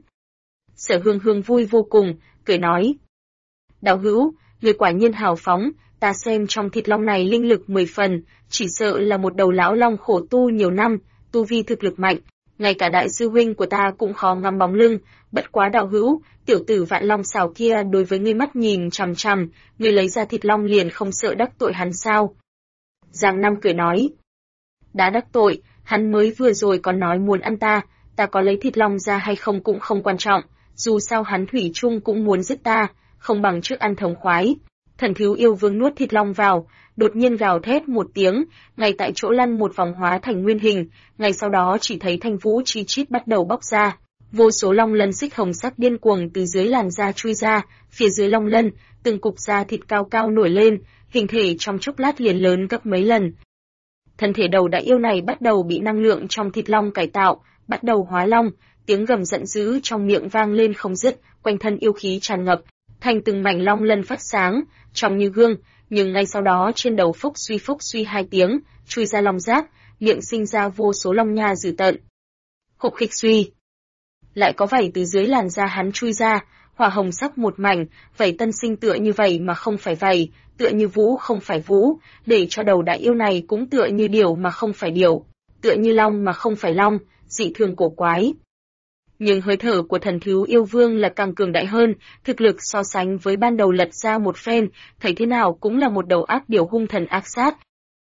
Speaker 1: Sở Hương Hương vui vô cùng, cười nói: "Đạo hữu, người quả nhiên hào phóng, ta xem trong thịt long này linh lực 10 phần, chỉ sợ là một đầu lão long khổ tu nhiều năm, tu vi thực lực mạnh, ngay cả đại sư huynh của ta cũng khó ngắm bóng lưng, bất quá đạo hữu, tiểu tử Vạn Long xào kia đối với ngươi mắt nhìn chằm chằm, ngươi lấy ra thịt long liền không sợ đắc tội hắn sao?" Giang Nam cười nói: "Đã đắc tội, hắn mới vừa rồi còn nói muốn ăn ta có lấy thịt long ra hay không cũng không quan trọng, dù sao hắn thủy chung cũng muốn giết ta, không bằng trước ăn thống khoái." Thần Thiếu Yêu Vương nuốt thịt long vào, đột nhiên gào thét một tiếng, ngay tại chỗ lăn một vòng hóa thành nguyên hình, ngay sau đó chỉ thấy thanh vũ chi chít bắt đầu bóc ra, vô số long lân xích hồng sắc điên cuồng từ dưới làn da chui ra, phía dưới long lân, từng cục da thịt cao cao nổi lên, hình thể trong chốc lát liền lớn gấp mấy lần. Thân thể đầu đại yêu này bắt đầu bị năng lượng trong thịt long cải tạo, bắt đầu hóa long, tiếng gầm giận dữ trong miệng vang lên không dứt, quanh thân yêu khí tràn ngập, thành từng mảnh long lân phát sáng, trong như gương, nhưng ngay sau đó trên đầu phúc suy hai tiếng, chui ra long giáp, miệng sinh ra vô số long nha dữ tợn. Khục khịch suy, lại có vảy từ dưới làn da hắn chui ra, hỏa hồng sắc một mảnh, vảy tân sinh tựa như vảy mà không phải vảy, tựa như vũ không phải vũ, để cho đầu đại yêu này cũng tựa như điểu mà không phải điểu, tựa như long mà không phải long, dị thường cổ quái. Nhưng hơi thở của Thần Thiếu Yêu Vương là càng cường đại hơn, thực lực so sánh với ban đầu lật ra một phen, thấy thế nào cũng là một đầu ác điểu hung thần ác sát.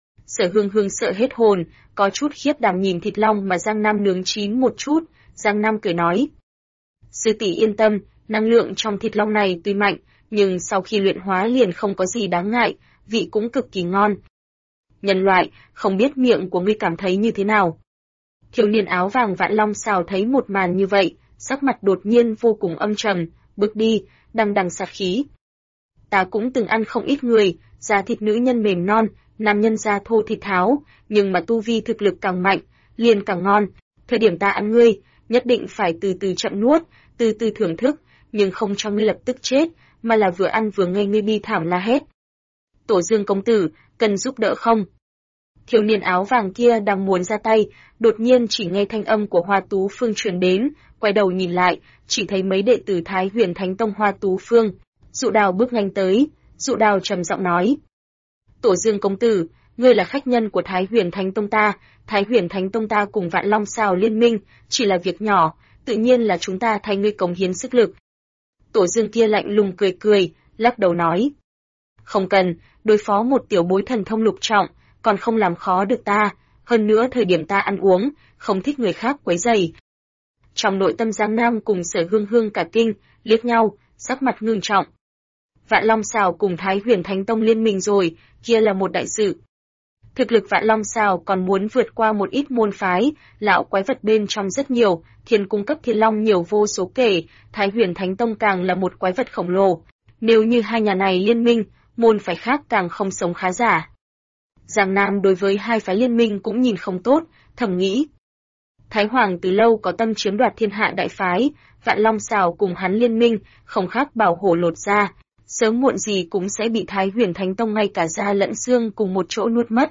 Speaker 1: Sở Hương Hương sợ hết hồn, có chút khiếp đảm nhìn thịt long mà Giang Nam nướng chín một chút, Giang Nam cười nói: "Sư tỷ yên tâm, năng lượng trong thịt long này tuy mạnh, nhưng sau khi luyện hóa liền không có gì đáng ngại, vị cũng cực kỳ ngon. Nhân loại, không biết miệng của ngươi cảm thấy như thế nào?" Thiếu niên áo vàng Vạn Long xào thấy một màn như vậy, sắc mặt đột nhiên vô cùng âm trầm, bước đi, đằng đằng sát khí. "Ta cũng từng ăn không ít người, da thịt nữ nhân mềm non, nam nhân da thô thịt tháo, nhưng mà tu vi thực lực càng mạnh, liền càng ngon. Thời điểm ta ăn ngươi, nhất định phải từ từ chậm nuốt, từ từ thưởng thức, nhưng không cho ngươi lập tức chết, mà là vừa ăn vừa nghe ngươi bi thảm la hét. Tổ Dương công tử, cần giúp đỡ không?" Thiếu niên áo vàng kia đang muốn ra tay, đột nhiên chỉ nghe thanh âm của Hoa Tú Phương truyền đến, quay đầu nhìn lại, chỉ thấy mấy đệ tử Thái Huyền Thánh Tông Hoa Tú Phương. Dụ Đào bước nhanh tới, Dụ Đào trầm giọng nói: "Tổ Dương công tử, ngươi là khách nhân của Thái Huyền Thánh Tông ta, Thái Huyền Thánh Tông ta cùng Vạn Long Xào liên minh, chỉ là việc nhỏ, tự nhiên là chúng ta thay ngươi cống hiến sức lực." Tổ Dương kia lạnh lùng cười cười, lắc đầu nói: "Không cần, đối phó một tiểu bối thần thông lục trọng, còn không làm khó được ta, hơn nữa thời điểm ta ăn uống, không thích người khác quấy rầy." Trong nội tâm Giang Nam cùng Sở Hương Hương cả kinh, liếc nhau, sắc mặt ngưng trọng. Vạn Long Xào cùng Thái Huyền Thánh Tông liên minh rồi, kia là một đại sự. Thực lực Vạn Long Xào còn muốn vượt qua một ít môn phái, lão quái vật bên trong rất nhiều, thiên cung cấp thiên long nhiều vô số kể, Thái Huyền Thánh Tông càng là một quái vật khổng lồ. Nếu như hai nhà này liên minh, môn phái khác càng không sống khá giả. Giang Nam đối với hai phái liên minh cũng nhìn không tốt, thầm nghĩ. Thái Hoàng từ lâu có tâm chiếm đoạt thiên hạ đại phái, Vạn Long Xào cùng hắn liên minh, không khác bảo hổ lột da, sớm muộn gì cũng sẽ bị Thái Huyền Thánh Tông ngay cả da lẫn xương cùng một chỗ nuốt mất.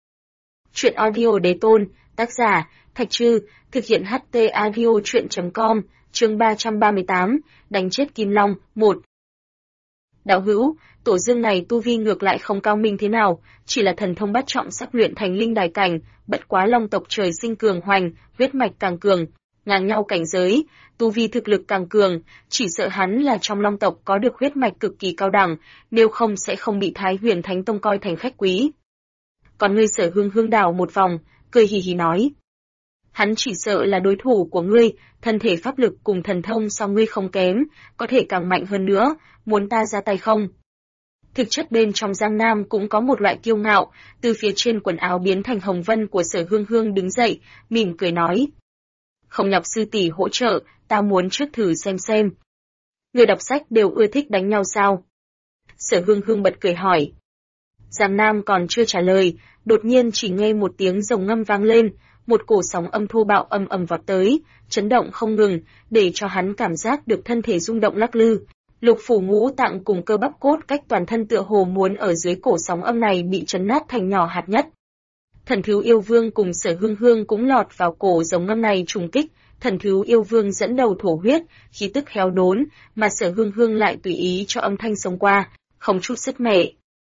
Speaker 1: Chuyện audio đế tôn, tác giả, Thạch Trư, thực hiện HT audio chuyện.com, chương 338, đánh chết Kim Long, 1. Đạo hữu, Tổ Dương này tu vi ngược lại không cao minh thế nào, chỉ là thần thông bát trọng sắp luyện thành linh đài cảnh, bất quá long tộc trời sinh cường hoành, huyết mạch càng cường, ngang nhau cảnh giới, tu vi thực lực càng cường, chỉ sợ hắn là trong long tộc có được huyết mạch cực kỳ cao đẳng, nếu không sẽ không bị Thái Huyền Thánh Tông coi thành khách quý. Còn ngươi Sở Hương Hương đảo một vòng, cười hì hì nói: "Hắn chỉ sợ là đối thủ của ngươi, thân thể pháp lực cùng thần thông so ngươi không kém, có thể càng mạnh hơn nữa, muốn ta ra tay không?" Thực chất bên trong Giang Nam cũng có một loại kiêu ngạo, từ phía trên quần áo biến thành hồng vân của Sở Hương Hương đứng dậy, mỉm cười nói: "Không nhọc sư tỷ hỗ trợ, ta muốn trước thử xem. Người đọc sách đều ưa thích đánh nhau sao?" Sở Hương Hương bật cười hỏi. Giang Nam còn chưa trả lời, đột nhiên chỉ nghe một tiếng rồng ngâm vang lên, một cổ sóng âm thô bạo ầm ầm vọt tới, chấn động không ngừng, để cho hắn cảm giác được thân thể rung động lắc lư. Lục phủ ngũ tạng cùng cơ bắp cốt cách toàn thân tựa hồ muốn ở dưới cổ sóng âm này bị chấn nát thành nhỏ hạt nhất. Thần Thú Yêu Vương cùng Sở Hương Hương cũng lọt vào cổ rồng ngâm này trùng kích. Thần Thú Yêu Vương dẫn đầu thổ huyết, khí tức héo đốn, mà Sở Hương Hương lại tùy ý cho âm thanh sống qua, không chút sức mẻ.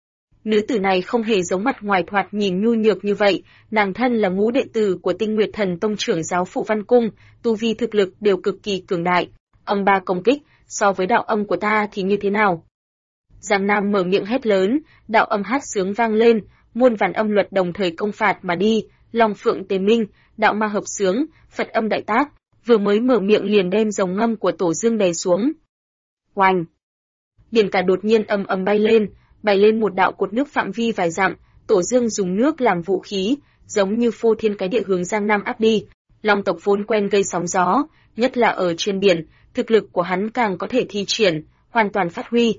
Speaker 1: Nữ tử này không hề giống mặt ngoài thoạt nhìn nhu nhược như vậy, nàng thân là ngũ đệ tử của Tinh Nguyệt Thần Tông trưởng giáo Phụ Văn Cung, tu vi thực lực đều cực kỳ cường đại. Âm ba công kích, so với đạo âm của ta thì như thế nào? Giang Nam mở miệng hét lớn, đạo âm hát sướng vang lên, muôn vàn âm luật đồng thời công phạt mà đi, Long Phượng Tề Minh, đạo ma hợp sướng, Phật âm đại tác, vừa mới mở miệng liền đem rồng ngâm của Tổ Dương đè xuống. Oanh! Biển cả đột nhiên ầm ầm bay lên một đạo cột nước phạm vi vài dặm, Tổ Dương dùng nước làm vũ khí, giống như phô thiên cái địa hướng Giang Nam áp đi. Long tộc vốn quen gây sóng gió, nhất là ở trên biển, thực lực của hắn càng có thể thi triển, hoàn toàn phát huy.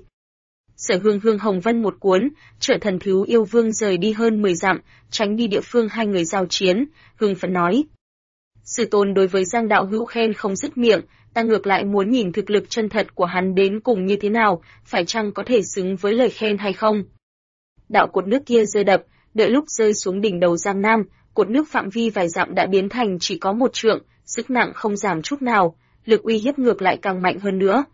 Speaker 1: Sở Hương Hương Hồng Vân một cuốn, trở Thần Thú Yêu Vương rời đi hơn 10 dặm, tránh đi địa phương hai người giao chiến, hưng phấn nói. Sư tôn đối với Giang đạo hữu khen không dứt miệng, ta ngược lại muốn nhìn thực lực chân thật của hắn đến cùng như thế nào, phải chăng có thể xứng với lời khen hay không. Đạo cột nước kia rơi đập, đợi lúc rơi xuống đỉnh đầu Giang Nam, cột nước phạm vi vài dặm đã biến thành chỉ có 1 trượng, sức nặng không giảm chút nào, lực uy hiếp ngược lại càng mạnh hơn nữa.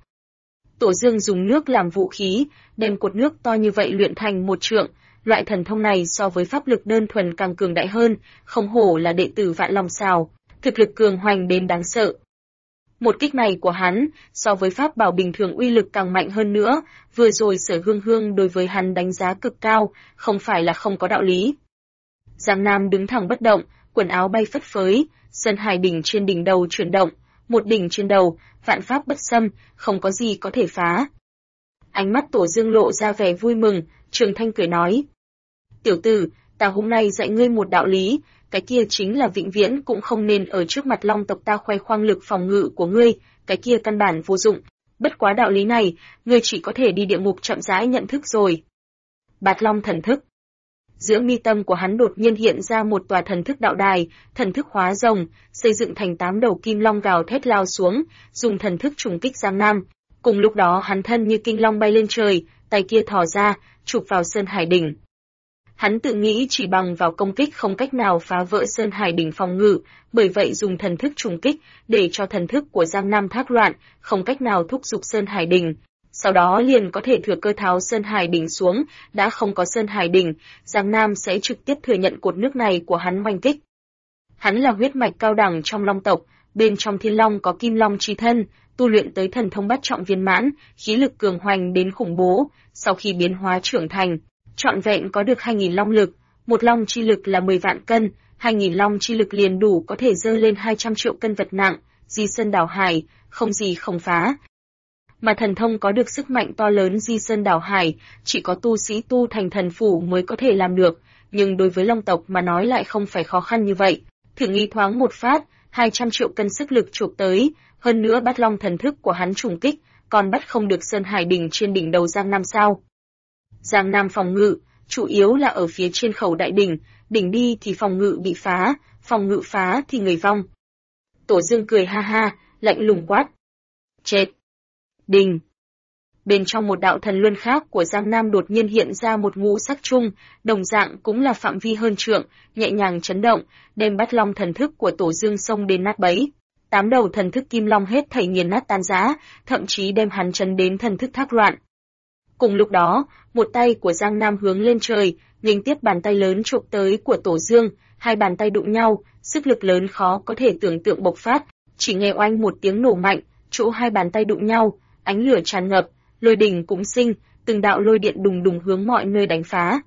Speaker 1: Tổ Dương dùng nước làm vũ khí, đem cột nước to như vậy luyện thành 1 trượng, loại thần thông này so với pháp lực đơn thuần càng cường đại hơn, không hổ là đệ tử Vạn Long Sào, thực lực cường hoành đến đáng sợ. Một kích này của hắn, so với pháp bảo bình thường uy lực càng mạnh hơn nữa, vừa rồi Sở Hương Hương đối với hắn đánh giá cực cao, không phải là không có đạo lý. Giang Nam đứng thẳng bất động, quần áo bay phất phới, Sơn Hải đỉnh trên đỉnh đầu chuyển động, một đỉnh trên đầu, vạn pháp bất xâm, không có gì có thể phá. Ánh mắt Tổ Dương lộ ra vẻ vui mừng, Trường Thanh cười nói. Tiểu tử, ta hôm nay dạy ngươi một đạo lý, cái kia chính là vĩnh viễn cũng không nên ở trước mặt Long tộc ta khoe khoang lực phòng ngự của ngươi, cái kia căn bản vô dụng. Bất quá đạo lý này, ngươi chỉ có thể đi địa ngục chậm rãi nhận thức rồi. Bạt Long thần thức. Giữa mi tâm của hắn đột nhiên hiện ra một tòa thần thức đạo đài, thần thức hóa rồng, xây dựng thành 8 đầu kim long gào thét lao xuống, dùng thần thức trùng kích Giang Nam. Cùng lúc đó hắn thân như kinh long bay lên trời, tay kia thò ra, chụp vào Sơn Hải đỉnh. Hắn tự nghĩ chỉ bằng vào công kích không cách nào phá vỡ Sơn Hải đỉnh phòng ngự, bởi vậy dùng thần thức trùng kích để cho thần thức của Giang Nam thác loạn, không cách nào thúc giục Sơn Hải đỉnh. Sau đó liền có thể thừa cơ tháo Sơn Hải đỉnh xuống, đã không có Sơn Hải đỉnh, Giang Nam sẽ trực tiếp thừa nhận cột nước này của hắn oanh kích. Hắn là huyết mạch cao đẳng trong Long tộc, bên trong Thiên Long có Kim Long chi thân, tu luyện tới thần thông bát trọng viên mãn, khí lực cường hoành đến khủng bố, sau khi biến hóa trưởng thành, trọn vẹn có được 2000 long lực, một long chi lực là 10 vạn cân, 2000 long chi lực liền đủ có thể dơ lên 200 triệu cân vật nặng, di sơn đảo hải, không gì không phá. Mà thần thông có được sức mạnh to lớn di sơn đảo hải, chỉ có tu sĩ tu thành thần phủ mới có thể làm được, nhưng đối với Long tộc mà nói lại không phải khó khăn như vậy. Thử nghĩ thoáng một phát, 200 triệu cân sức lực chụp tới, hơn nữa bắt long thần thức của hắn trùng kích, còn bắt không được Sơn Hải đỉnh trên đỉnh đầu Giang Nam sao? Giang Nam phòng ngự, chủ yếu là ở phía trên khẩu đại đỉnh, đỉnh đi thì phòng ngự bị phá, phòng ngự phá thì người vong. Tổ Dương cười ha ha, lạnh lùng quát. Chết! Đình! Bên trong một đạo thần luân khác của Giang Nam đột nhiên hiện ra một ngũ sắc chung, đồng dạng cũng là phạm vi hơn trượng, nhẹ nhàng chấn động, đem bắt long thần thức của Tổ Dương xông đến nát bấy. 8 đầu thần thức kim long hết thảy nghiền nát tan rã, thậm chí đem hắn chấn đến thần thức thác loạn. Cùng lúc đó, một tay của Giang Nam hướng lên trời, nghênh tiếp bàn tay lớn chụp tới của Tổ Dương, hai bàn tay đụng nhau, sức lực lớn khó có thể tưởng tượng bộc phát, chỉ nghe oanh một tiếng nổ mạnh, chỗ hai bàn tay đụng nhau, ánh lửa tràn ngập, lôi đình cũng sinh, từng đạo lôi điện đùng đùng hướng mọi nơi đánh phá.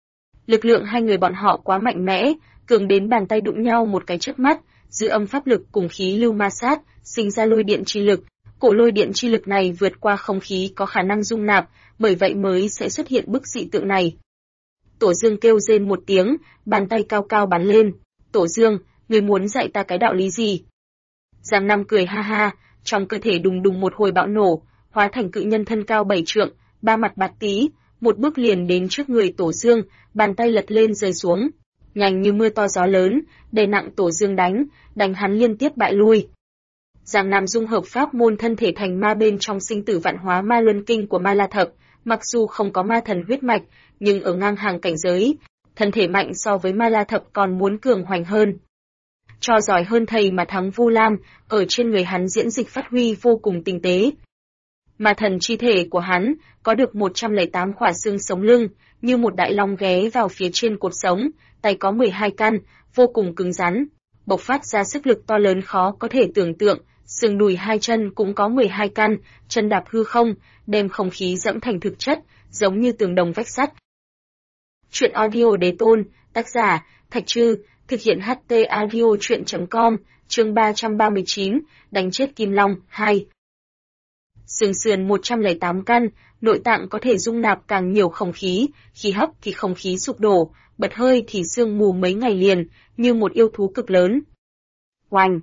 Speaker 1: Lực lượng hai người bọn họ quá mạnh mẽ, cường đến bàn tay đụng nhau một cái chớp mắt, dư âm pháp lực cùng khí lưu ma sát, sinh ra lôi điện chi lực. Cổ lôi điện chi lực này vượt qua không khí có khả năng dung nạp, bởi vậy mới sẽ xuất hiện bức dị tượng này. Tổ Dương kêu rên một tiếng, bàn tay cao cao bắn lên. Tổ Dương, ngươi muốn dạy ta cái đạo lý gì? Giang Nam cười ha ha, trong cơ thể đùng đùng một hồi bạo nổ, hóa thành cự nhân thân cao 7 trượng, ba mặt bạt tí, một bước liền đến trước người Tổ Dương, bàn tay lật lên rơi xuống, nhanh như mưa to gió lớn, đè nặng Tổ Dương đánh hắn liên tiếp bại lui. Giang Nam dung hợp pháp môn thân thể thành ma bên trong sinh tử vạn hóa ma luân kinh của Ma La Thập, mặc dù không có ma thần huyết mạch, nhưng ở ngang hàng cảnh giới, thân thể mạnh so với Ma La Thập còn muốn cường hoành hơn. Cho giỏi hơn thầy mà thắng Vu Lam, ở trên người hắn diễn dịch phát huy vô cùng tinh tế. Mà thần chi thể của hắn có được 108 khỏa xương sống lưng, như một đại long ghé vào phía trên cột sống, tay có 12 căn, vô cùng cứng rắn, bộc phát ra sức lực to lớn khó có thể tưởng tượng, xương đùi hai chân cũng có 12 căn, chân đạp hư không, đem không khí dẫm thành thực chất, giống như tường đồng vách sắt. Truyện audio Đế Tôn, tác giả, Thạch Trư, thực hiện HT audio truyện.com, chương 339, đánh chết Kim Long, 2. Xương sườn 108 căn, nội tạng có thể dung nạp càng nhiều không khí, khi hấp thì không khí sụp đổ, bật hơi thì sương mù mấy ngày liền, như một yêu thú cực lớn. Oanh!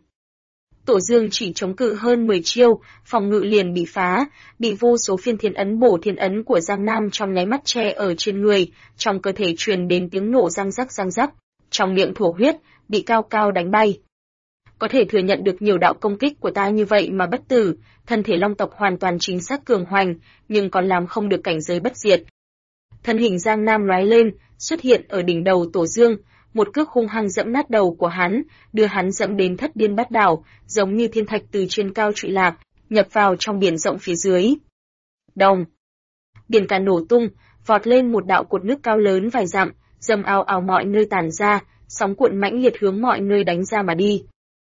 Speaker 1: Tổ Dương chỉ chống cự hơn 10 chiêu, phòng ngự liền bị phá, bị vô số phiên thiên ấn bổ thiên ấn của Giang Nam trong nháy mắt che ở trên người, trong cơ thể truyền đến tiếng nổ răng rắc, trong miệng thổ huyết, bị cao cao đánh bay. Có thể thừa nhận được nhiều đạo công kích của ta như vậy mà bất tử, thân thể Long tộc hoàn toàn chính xác cường hoành, nhưng còn làm không được cảnh giới bất diệt. Thân hình Giang Nam lóe lên, xuất hiện ở đỉnh đầu Tổ Dương, một cước hung hăng dẫm nát đầu của hắn, đưa hắn dẫm đến thất điên bát đảo, giống như thiên thạch từ trên cao trụy lạc, nhập vào trong biển rộng phía dưới. Đồng! Biển cả nổ tung, vọt lên một đạo cột nước cao lớn vài dặm, dầm ào ào mọi nơi tản ra, sóng cuộn mãnh liệt hướng mọi nơi đánh ra mà đi.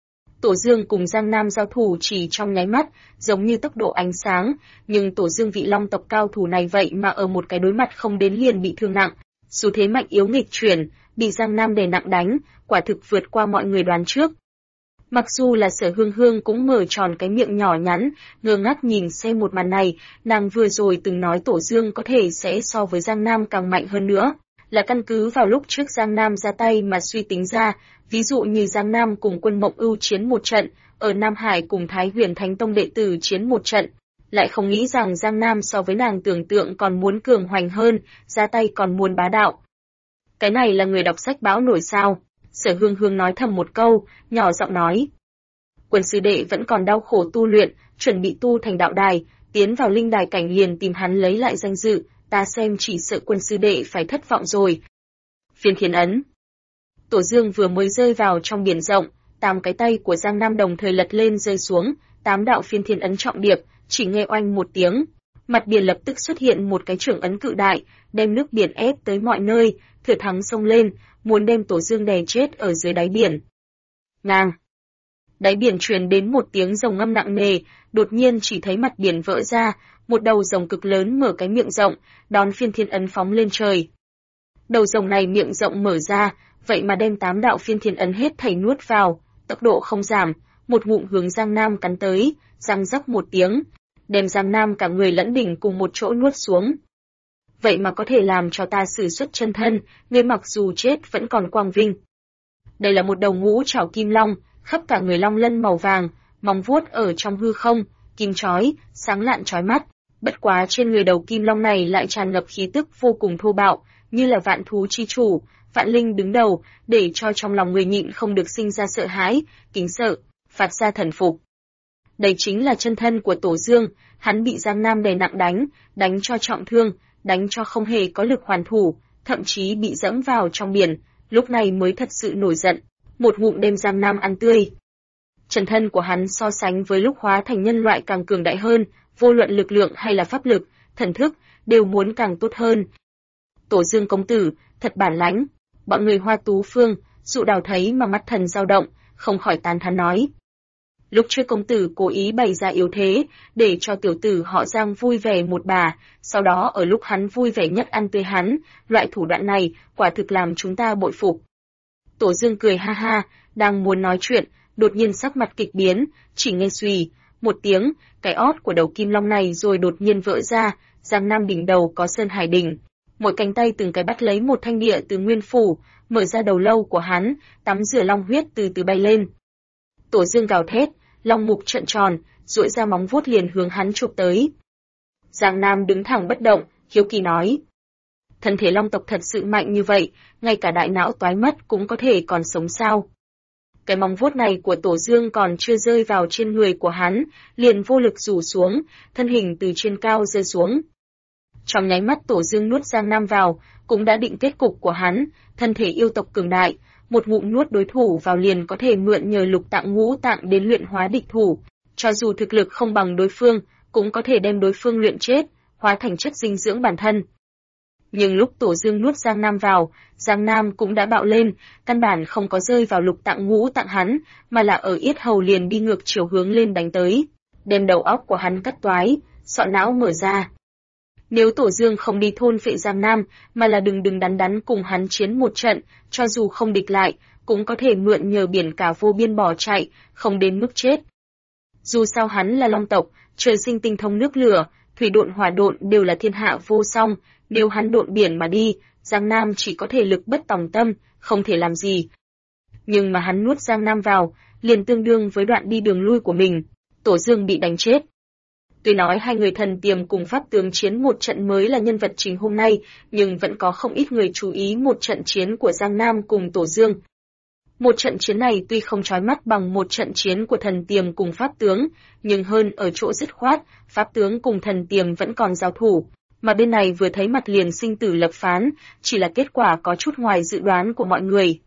Speaker 1: Tổ Dương cùng Giang Nam giao thủ chỉ trong nháy mắt, giống như tốc độ ánh sáng, nhưng Tổ Dương vị Long tộc cao thủ này vậy mà ở một cái đối mặt không đến liền bị thương nặng, xu thế mạnh yếu nghịch chuyển, bị Giang Nam đè nặng đánh, quả thực vượt qua mọi người đoán trước. Mặc dù là Sở Hương Hương cũng mở tròn cái miệng nhỏ nhắn, ngơ ngác nhìn xem một màn này, nàng vừa rồi từng nói Tổ Dương có thể sẽ so với Giang Nam càng mạnh hơn nữa, là căn cứ vào lúc trước Giang Nam ra tay mà suy tính ra, ví dụ như Giang Nam cùng Quân Mộng Ưu chiến một trận, ở Nam Hải cùng Thái Huyền Thánh Tông đệ tử chiến một trận, lại không nghĩ rằng Giang Nam so với nàng tưởng tượng còn muốn cường hoành hơn, ra tay còn muốn bá đạo. Cái này là người đọc sách báo nổi sao? Sở Hương Hương nói thầm một câu, nhỏ giọng nói. Quân sư đệ vẫn còn đau khổ tu luyện, chuẩn bị tu thành đạo đài, tiến vào linh đài cảnh liền tìm hắn lấy lại danh dự, ta xem chỉ sợ quân sư đệ phải thất vọng rồi. Phiên thiên ấn. Tổ Dương vừa mới rơi vào trong biển rộng, 8 cái tay của Giang Nam đồng thời lật lên rơi xuống, 8 đạo phiên thiên ấn trọng điệp, chỉ nghe oanh một tiếng, mặt biển lập tức xuất hiện một cái trưởng ấn cự đại, đem nước biển ép tới mọi nơi, thừa thắng xông lên, muốn đem Tổ Dương đè chết ở dưới đáy biển. Ngang! Đáy biển truyền đến một tiếng rồng ngâm nặng nề, đột nhiên chỉ thấy mặt biển vỡ ra, một đầu rồng cực lớn mở cái miệng rộng, đón phiên thiên ấn phóng lên trời. Đầu rồng này miệng rộng mở ra, vậy mà đem 8 đạo phiên thiên ấn hết thảy nuốt vào, tốc độ không giảm, một ngụm hướng Giang Nam cắn tới, răng rắc một tiếng, đem Giang Nam cả người lẫn đỉnh cùng một chỗ nuốt xuống. Vậy mà có thể làm cho ta sử xuất chân thân, ngươi mặc dù chết vẫn còn quang vinh. Đây là một đầu ngũ trảo kim long, khắp cả người long lân màu vàng, móng vuốt ở trong hư không, kim chói, sáng lạn chói mắt. Bất quá trên người đầu kim long này lại tràn ngập khí tức vô cùng thô bạo, như là vạn thú chi chủ, vạn linh đứng đầu, để cho trong lòng người nhịn không được sinh ra sợ hãi, kính sợ, phát ra thần phục. Đây chính là chân thân của Tổ Dương, hắn bị Giang Nam đè nặng đánh cho trọng thương, đánh cho không hề có lực hoàn thủ, thậm chí bị dẫm vào trong biển, lúc này mới thật sự nổi giận, một ngụm đem Giang Nam ăn tươi. Chân thân của hắn so sánh với lúc hóa thành nhân loại càng cường đại hơn, vô luận lực lượng hay là pháp lực, thần thức, đều muốn càng tốt hơn. Tổ Dương công tử, thật bản lãnh, bọn người Hoa Tú Phương, Dụ Đào thấy mà mắt thần dao động, không khỏi tán thán nói. Lúc trước công tử cố ý bày ra yếu thế, để cho tiểu tử họ Giang vui vẻ một bà, sau đó ở lúc hắn vui vẻ nhất ăn tươi hắn, loại thủ đoạn này quả thực làm chúng ta bội phục. Tổ Dương cười ha ha, đang muốn nói chuyện, đột nhiên sắc mặt kịch biến, chỉ nghe xùy một tiếng, cái ót của đầu kim long này rồi đột nhiên vỡ ra, Giang Nam đỉnh đầu có Sơn Hải đỉnh, mỗi cánh tay từng cái bắt lấy một thanh địa từ nguyên phủ, mở ra đầu lâu của hắn, tắm rửa long huyết từ từ bay lên. Tổ Dương gào thét, long mục trợn tròn, duỗi ra móng vuốt liền hướng hắn chụp tới. Giang Nam đứng thẳng bất động, hiếu kỳ nói: thân thể long tộc thật sự mạnh như vậy, ngay cả đại não toái mất cũng có thể còn sống sao? Cái móng vuốt này của Tổ Dương còn chưa rơi vào trên người của hắn, liền vô lực rủ xuống, thân hình từ trên cao rơi xuống. Trong nháy mắt Tổ Dương nuốt Giang Nam vào, cũng đã định kết cục của hắn, thân thể yêu tộc cường đại, một ngụm nuốt đối thủ vào liền có thể mượn nhờ lục tạng ngũ tạng đến luyện hóa địch thủ, cho dù thực lực không bằng đối phương, cũng có thể đem đối phương luyện chết, hóa thành chất dinh dưỡng bản thân. Nhưng lúc Tổ Dương nuốt Giang Nam vào, Giang Nam cũng đã bạo lên, căn bản không có rơi vào lục tạng ngũ tạng hắn, mà là ở yết hầu liền đi ngược chiều hướng lên đánh tới, đem đầu óc của hắn cắt toái, sọ não mở ra. Nếu Tổ Dương không đi thôn phệ Giang Nam, mà là đừng đắn đắn cùng hắn chiến một trận, cho dù không địch lại, cũng có thể mượn nhờ biển cả vô biên bỏ chạy, không đến mức chết. Dù sao hắn là Long tộc, trời sinh tinh thông nước lửa, thủy độn hỏa độn đều là thiên hạ vô song, nếu hắn độn biển mà đi, Giang Nam chỉ có thể lực bất tòng tâm, không thể làm gì. Nhưng mà hắn nuốt Giang Nam vào, liền tương đương với đoạn đi đường lui của mình, Tổ Dương bị đánh chết. Tuy nói hai người thần tiềm cùng pháp tướng chiến một trận mới là nhân vật chính hôm nay, nhưng vẫn có không ít người chú ý một trận chiến của Giang Nam cùng Tổ Dương. Một trận chiến này tuy không chói mắt bằng một trận chiến của thần tiềm cùng pháp tướng, nhưng hơn ở chỗ dứt khoát, pháp tướng cùng thần tiềm vẫn còn giao thủ, mà bên này vừa thấy mặt liền sinh tử lập phán, chỉ là kết quả có chút ngoài dự đoán của mọi người.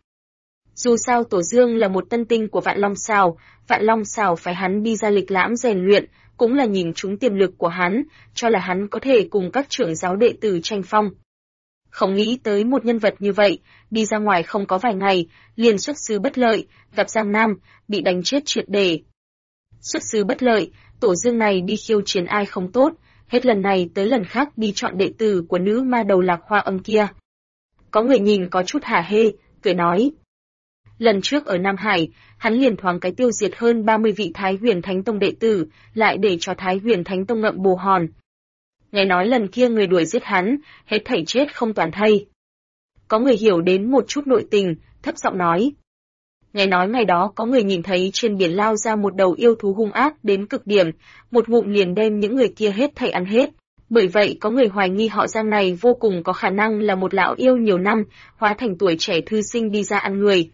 Speaker 1: Dù sao Tổ Dương là một tân tinh của Vạn Long Xào phải hắn đi ra lịch lãm rèn luyện, cũng là nhìn trúng tiềm lực của hắn, cho là hắn có thể cùng các trưởng giáo đệ tử tranh phong. Không nghĩ tới một nhân vật như vậy, đi ra ngoài không có vài ngày, liền xuất sư bất lợi, gặp Giang Nam, bị đánh chết triệt để. Xuất sư bất lợi, Tổ Dương này đi khiêu chiến ai không tốt, hết lần này tới lần khác đi chọn đệ tử của nữ ma đầu Lạc Hoa Âm kia. Có người nhìn có chút hả hê, cười nói. Lần trước ở Nam Hải, hắn liền thoáng cái tiêu diệt hơn 30 vị Thái Huyền Thánh Tông đệ tử, lại để cho Thái Huyền Thánh Tông ngậm bồ hòn. Nghe nói lần kia người đuổi giết hắn, hết thảy chết không toàn thây. Có người hiểu đến một chút nội tình, thấp giọng nói. Nghe nói ngày đó có người nhìn thấy trên biển lao ra một đầu yêu thú hung ác đến cực điểm, một ngụm liền đem những người kia hết thảy ăn hết. Bởi vậy có người hoài nghi họ Giang này vô cùng có khả năng là một lão yêu nhiều năm, hóa thành tuổi trẻ thư sinh đi ra ăn người.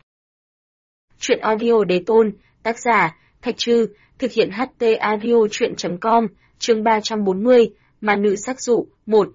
Speaker 1: Chuyện audio đế tôn, tác giả, Thạch Trư, thực hiện HT audio chuyện.com, chương 340, mà nữ sắc dụ, 1.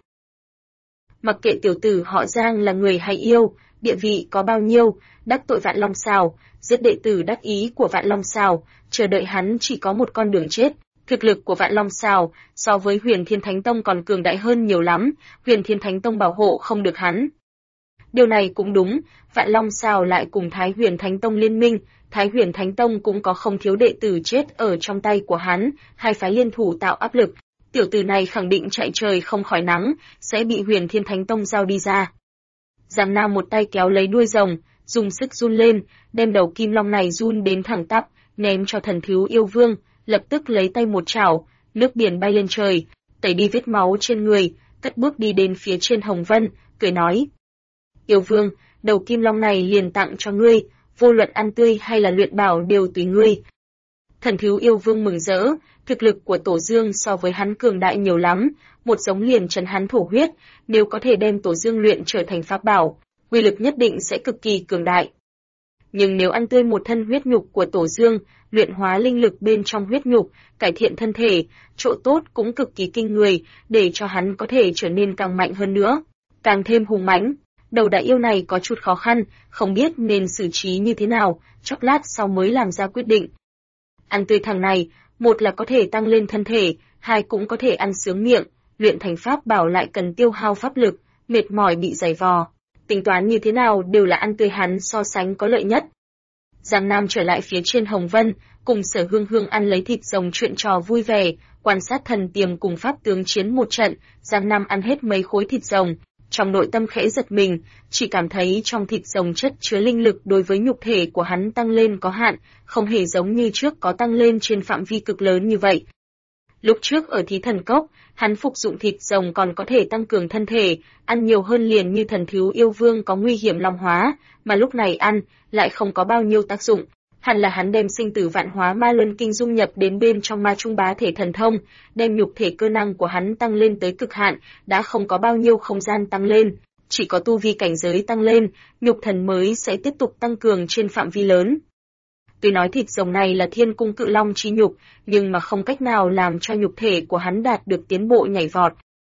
Speaker 1: Mặc kệ tiểu tử họ Giang là người hay yêu, địa vị có bao nhiêu, đắc tội Vạn Long Xào, giết đệ tử đắc ý của Vạn Long Xào, chờ đợi hắn chỉ có một con đường chết. Thực lực của Vạn Long Xào so với Huyền Thiên Thánh Tông còn cường đại hơn nhiều lắm, Huyền Thiên Thánh Tông bảo hộ không được hắn. Điều này cũng đúng, Vạn Long Xào lại cùng Thái Huyền Thánh Tông liên minh, Thái Huyền Thánh Tông cũng có không thiếu đệ tử chết ở trong tay của hắn, hai phái liên thủ tạo áp lực. Tiểu tử này khẳng định chạy trời không khỏi nắng, sẽ bị Huyền Thiên Thánh Tông giao đi ra. Giang Nam một tay kéo lấy đuôi rồng, dùng sức run lên, đem đầu kim long này run đến thẳng tắp, ném cho Thần Thiếu Yêu Vương, lập tức lấy tay một chảo, nước biển bay lên trời, tẩy đi vết máu trên người, cất bước đi đến phía trên Hồng Vân, cười nói. Yêu Vương, đầu kim long này liền tặng cho ngươi, vô luận ăn tươi hay là luyện bảo đều tùy ngươi. Thần Thiếu Yêu Vương mừng rỡ, thực lực của Tổ Dương so với hắn cường đại nhiều lắm, một giống liền trấn hắn thổ huyết, nếu có thể đem Tổ Dương luyện trở thành pháp bảo, uy lực nhất định sẽ cực kỳ cường đại. Nhưng nếu ăn tươi một thân huyết nhục của Tổ Dương, luyện hóa linh lực bên trong huyết nhục, cải thiện thân thể, chỗ tốt cũng cực kỳ kinh người, để cho hắn có thể trở nên càng mạnh hơn nữa, càng thêm hùng mãnh. Đầu đại yêu này có chút khó khăn, không biết nên xử trí như thế nào, chốc lát sau mới làm ra quyết định. Ăn tươi thằng này, một là có thể tăng lên thân thể, hai cũng có thể ăn sướng miệng, luyện thành pháp bảo lại cần tiêu hao pháp lực, mệt mỏi bị dày vò. Tính toán như thế nào đều là ăn tươi hắn so sánh có lợi nhất. Giang Nam trở lại phía trên Hồng Vân, cùng Sở Hương Hương ăn lấy thịt rồng chuyện trò vui vẻ, quan sát thần tiềm cùng pháp tướng chiến một trận, Giang Nam ăn hết mấy khối thịt rồng. Trong nội tâm khẽ giật mình, chỉ cảm thấy trong thịt rồng chất chứa linh lực đối với nhục thể của hắn tăng lên có hạn, không hề giống như trước có tăng lên trên phạm vi cực lớn như vậy. Lúc trước ở Thí Thần Cốc, hắn phục dụng thịt rồng còn có thể tăng cường thân thể, ăn nhiều hơn liền như Thần Thiếu Yêu Vương có nguy hiểm long hóa, mà lúc này ăn, lại không có bao nhiêu tác dụng. Hẳn là hắn đem sinh tử vạn hóa ma luân kinh dung nhập đến bên trong ma trung bá thể thần thông, đem nhục thể cơ năng của hắn tăng lên tới cực hạn, đã không có bao nhiêu không gian tăng lên, chỉ có tu vi cảnh giới tăng lên, nhục thần mới sẽ tiếp tục tăng cường trên phạm vi lớn. Tuy nói thịt rồng này là thiên cung cự long chi nhục, nhưng mà không cách nào làm cho nhục thể của hắn đạt được tiến bộ nhảy vọt.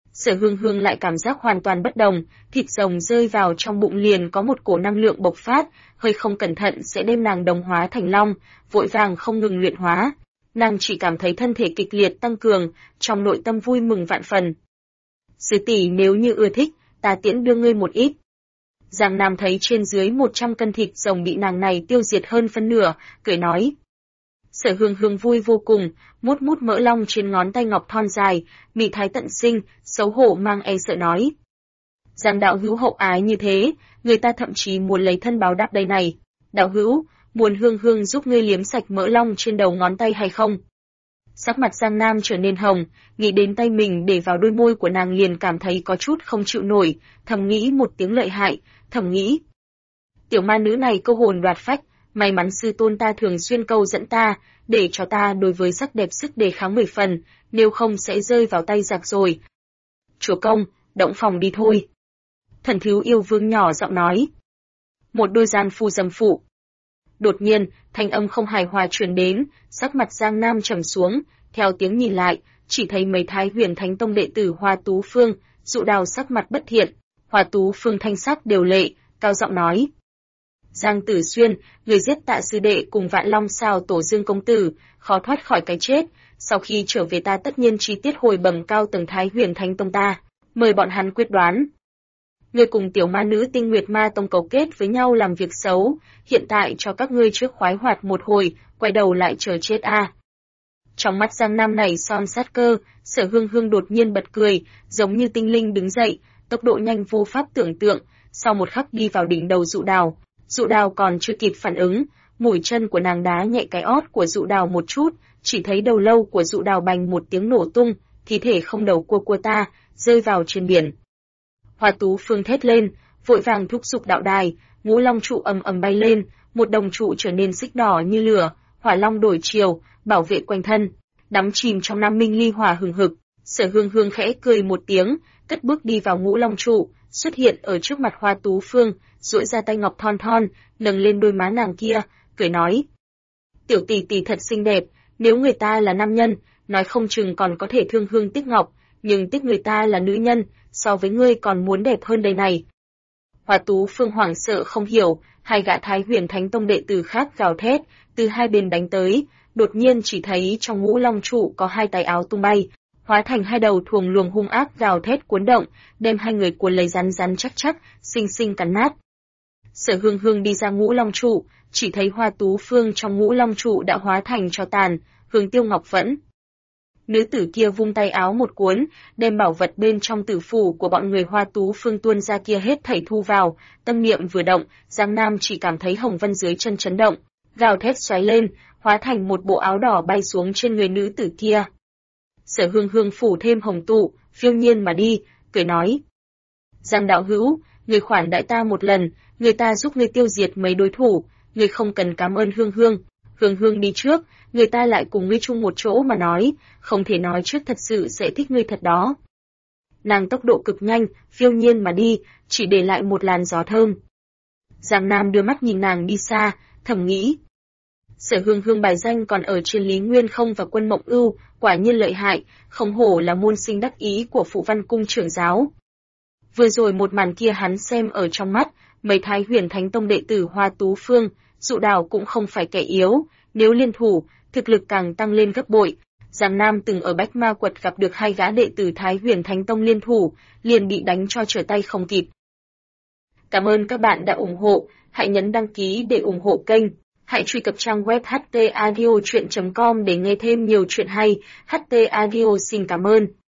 Speaker 1: Sở Hương Hương lại cảm giác hoàn toàn bất đồng, thịt rồng rơi vào trong bụng liền có một cổ năng lượng bộc phát, hơi không cẩn thận sẽ đem nàng đồng hóa thành long, vội vàng không ngừng luyện hóa. Nàng chỉ cảm thấy thân thể kịch liệt tăng cường, trong nội tâm vui mừng vạn phần. Sư tỷ nếu như ưa thích, ta tiễn đưa ngươi một ít. Giang Nam thấy trên dưới 100 cân thịt rồng bị nàng này tiêu diệt hơn phân nửa, cười nói. Sở Hương Hương vui vô cùng, mút mút mỡ long trên ngón tay ngọc thon dài, mị thái tận sinh, xấu hổ mang e sợ nói. Giang đạo hữu hậu ái như thế, người ta thậm chí muốn lấy thân báo đáp đây này. Đạo hữu, muốn Hương Hương giúp ngươi liếm sạch mỡ long trên đầu ngón tay hay không? Sắc mặt Giang Nam trở nên hồng, nghĩ đến tay mình để vào đôi môi của nàng liền cảm thấy có chút không chịu nổi, thầm nghĩ một tiếng lợi hại, thầm nghĩ. Tiểu ma nữ này câu hồn đoạt phách, may mắn sư tôn ta thường xuyên câu dẫn ta, để cho ta đối với sắc đẹp sức đề kháng 10 phần, nếu không sẽ rơi vào tay giặc rồi. Chúa công, động phòng đi thôi. Thần thiếu yêu vương nhỏ giọng nói. Một đôi gian phu dâm phụ. Đột nhiên, thanh âm không hài hòa truyền đến, sắc mặt Giang Nam trầm xuống, theo tiếng nhìn lại, chỉ thấy mấy Thái Huyền Thánh Tông đệ tử Hoa Tú Phương, Dụ Đào sắc mặt bất thiện, Hoa Tú Phương thanh sắc đều lệ, cao giọng nói. Giang Tử Xuyên, người giết Tạ sư đệ cùng Vạn Long Sao Tổ Dương công tử, khó thoát khỏi cái chết, sau khi trở về ta tất nhiên chi tiết hồi bẩm cao tầng Thái Huyền Thánh Tông ta, mời bọn hắn quyết đoán. Ngươi cùng tiểu ma nữ Tinh Nguyệt Ma Tông cấu kết với nhau làm việc xấu, hiện tại cho các ngươi trước khoái hoạt một hồi, quay đầu lại chờ chết a. Trong mắt Giang Nam này son sát cơ, Sở Hương Hương đột nhiên bật cười, giống như tinh linh đứng dậy, tốc độ nhanh vô pháp tưởng tượng, sau một khắc đi vào đỉnh đầu Dụ Đào. Dụ Đào còn chưa kịp phản ứng, mũi chân của nàng đá nhẹ cái ót của Dụ Đào một chút, chỉ thấy đầu lâu của Dụ Đào bành một tiếng nổ tung, thi thể không đầu cua ta, rơi vào trên biển. Hoa Tú Phương thét lên, vội vàng thúc giục đạo đài, ngũ long trụ ầm ầm bay lên, một đồng trụ trở nên xích đỏ như lửa, hỏa long đổi chiều, bảo vệ quanh thân, đắm chìm trong nam minh ly hỏa hừng hực. Sở Hương Hương khẽ cười một tiếng, cất bước đi vào ngũ long trụ, xuất hiện ở trước mặt Hoa Tú Phương, duỗi ra tay ngọc thon thon, nâng lên đôi má nàng kia, cười nói: "Tiểu tỷ tỷ thật xinh đẹp, nếu người ta là nam nhân, nói không chừng còn có thể thương hương tiếc ngọc, nhưng tiếc người ta là nữ nhân, so với ngươi còn muốn đẹp hơn đây này." Hoa Tú Phương hoảng sợ không hiểu, hai gã Thái Huyền Thánh Tông đệ tử khác gào thét, từ hai bên đánh tới, đột nhiên chỉ thấy trong ngũ long trụ có hai tay áo tung bay, hóa thành hai đầu thuồng luồng hung ác gào thét cuốn động, đem hai người cuốn lấy rắn rắn chắc chắc, xinh xinh cắn nát. Sở Hương Hương đi ra ngũ long trụ, chỉ thấy Hoa Tú Phương trong ngũ long trụ đã hóa thành tro tàn, hương tiêu ngọc vẫn. Nữ tử kia vung tay áo một cuốn, đem bảo vật bên trong tử phủ của bọn người Hoa Tú Phương tuôn ra kia hết thảy thu vào, tâm niệm vừa động, Giang Nam chỉ cảm thấy hồng vân dưới chân chấn động, gào thét xoáy lên, hóa thành một bộ áo đỏ bay xuống trên người nữ tử kia. Sở Hương Hương phủ thêm hồng tụ, phiêu nhiên mà đi, cười nói: "Giang đạo hữu, người khoản đãi ta một lần, người ta giúp ngươi tiêu diệt mấy đối thủ, ngươi không cần cảm ơn Hương Hương. Hương Hương đi trước, người ta lại cùng ngươi chung một chỗ mà nói, không thể nói trước thật sự sẽ thích ngươi thật đó." Nàng tốc độ cực nhanh, phiêu nhiên mà đi, chỉ để lại một làn gió thơm. Giang Nam đưa mắt nhìn nàng đi xa, thầm nghĩ: Sở Hương Hương bài danh còn ở trên Lý Nguyên Không và Quân Mộng Ưu, quả nhiên lợi hại, không hổ là môn sinh đắc ý của Phụ Văn Cung trưởng giáo. Vừa rồi một màn kia hắn xem ở trong mắt, mấy Thái Huyền Thánh Tông đệ tử Hoa Tú Phương, Dụ Đào cũng không phải kẻ yếu, nếu liên thủ, thực lực càng tăng lên gấp bội. Giang Nam từng ở Bách Ma Quật gặp được hai gã đệ tử Thái Huyền Thánh Tông liên thủ, liền bị đánh cho trở tay không kịp. Cảm ơn các bạn đã ủng hộ, hãy nhấn đăng ký để ủng hộ kênh. Hãy truy cập trang web htaudio.com để nghe thêm nhiều chuyện hay. HT Audio xin cảm ơn.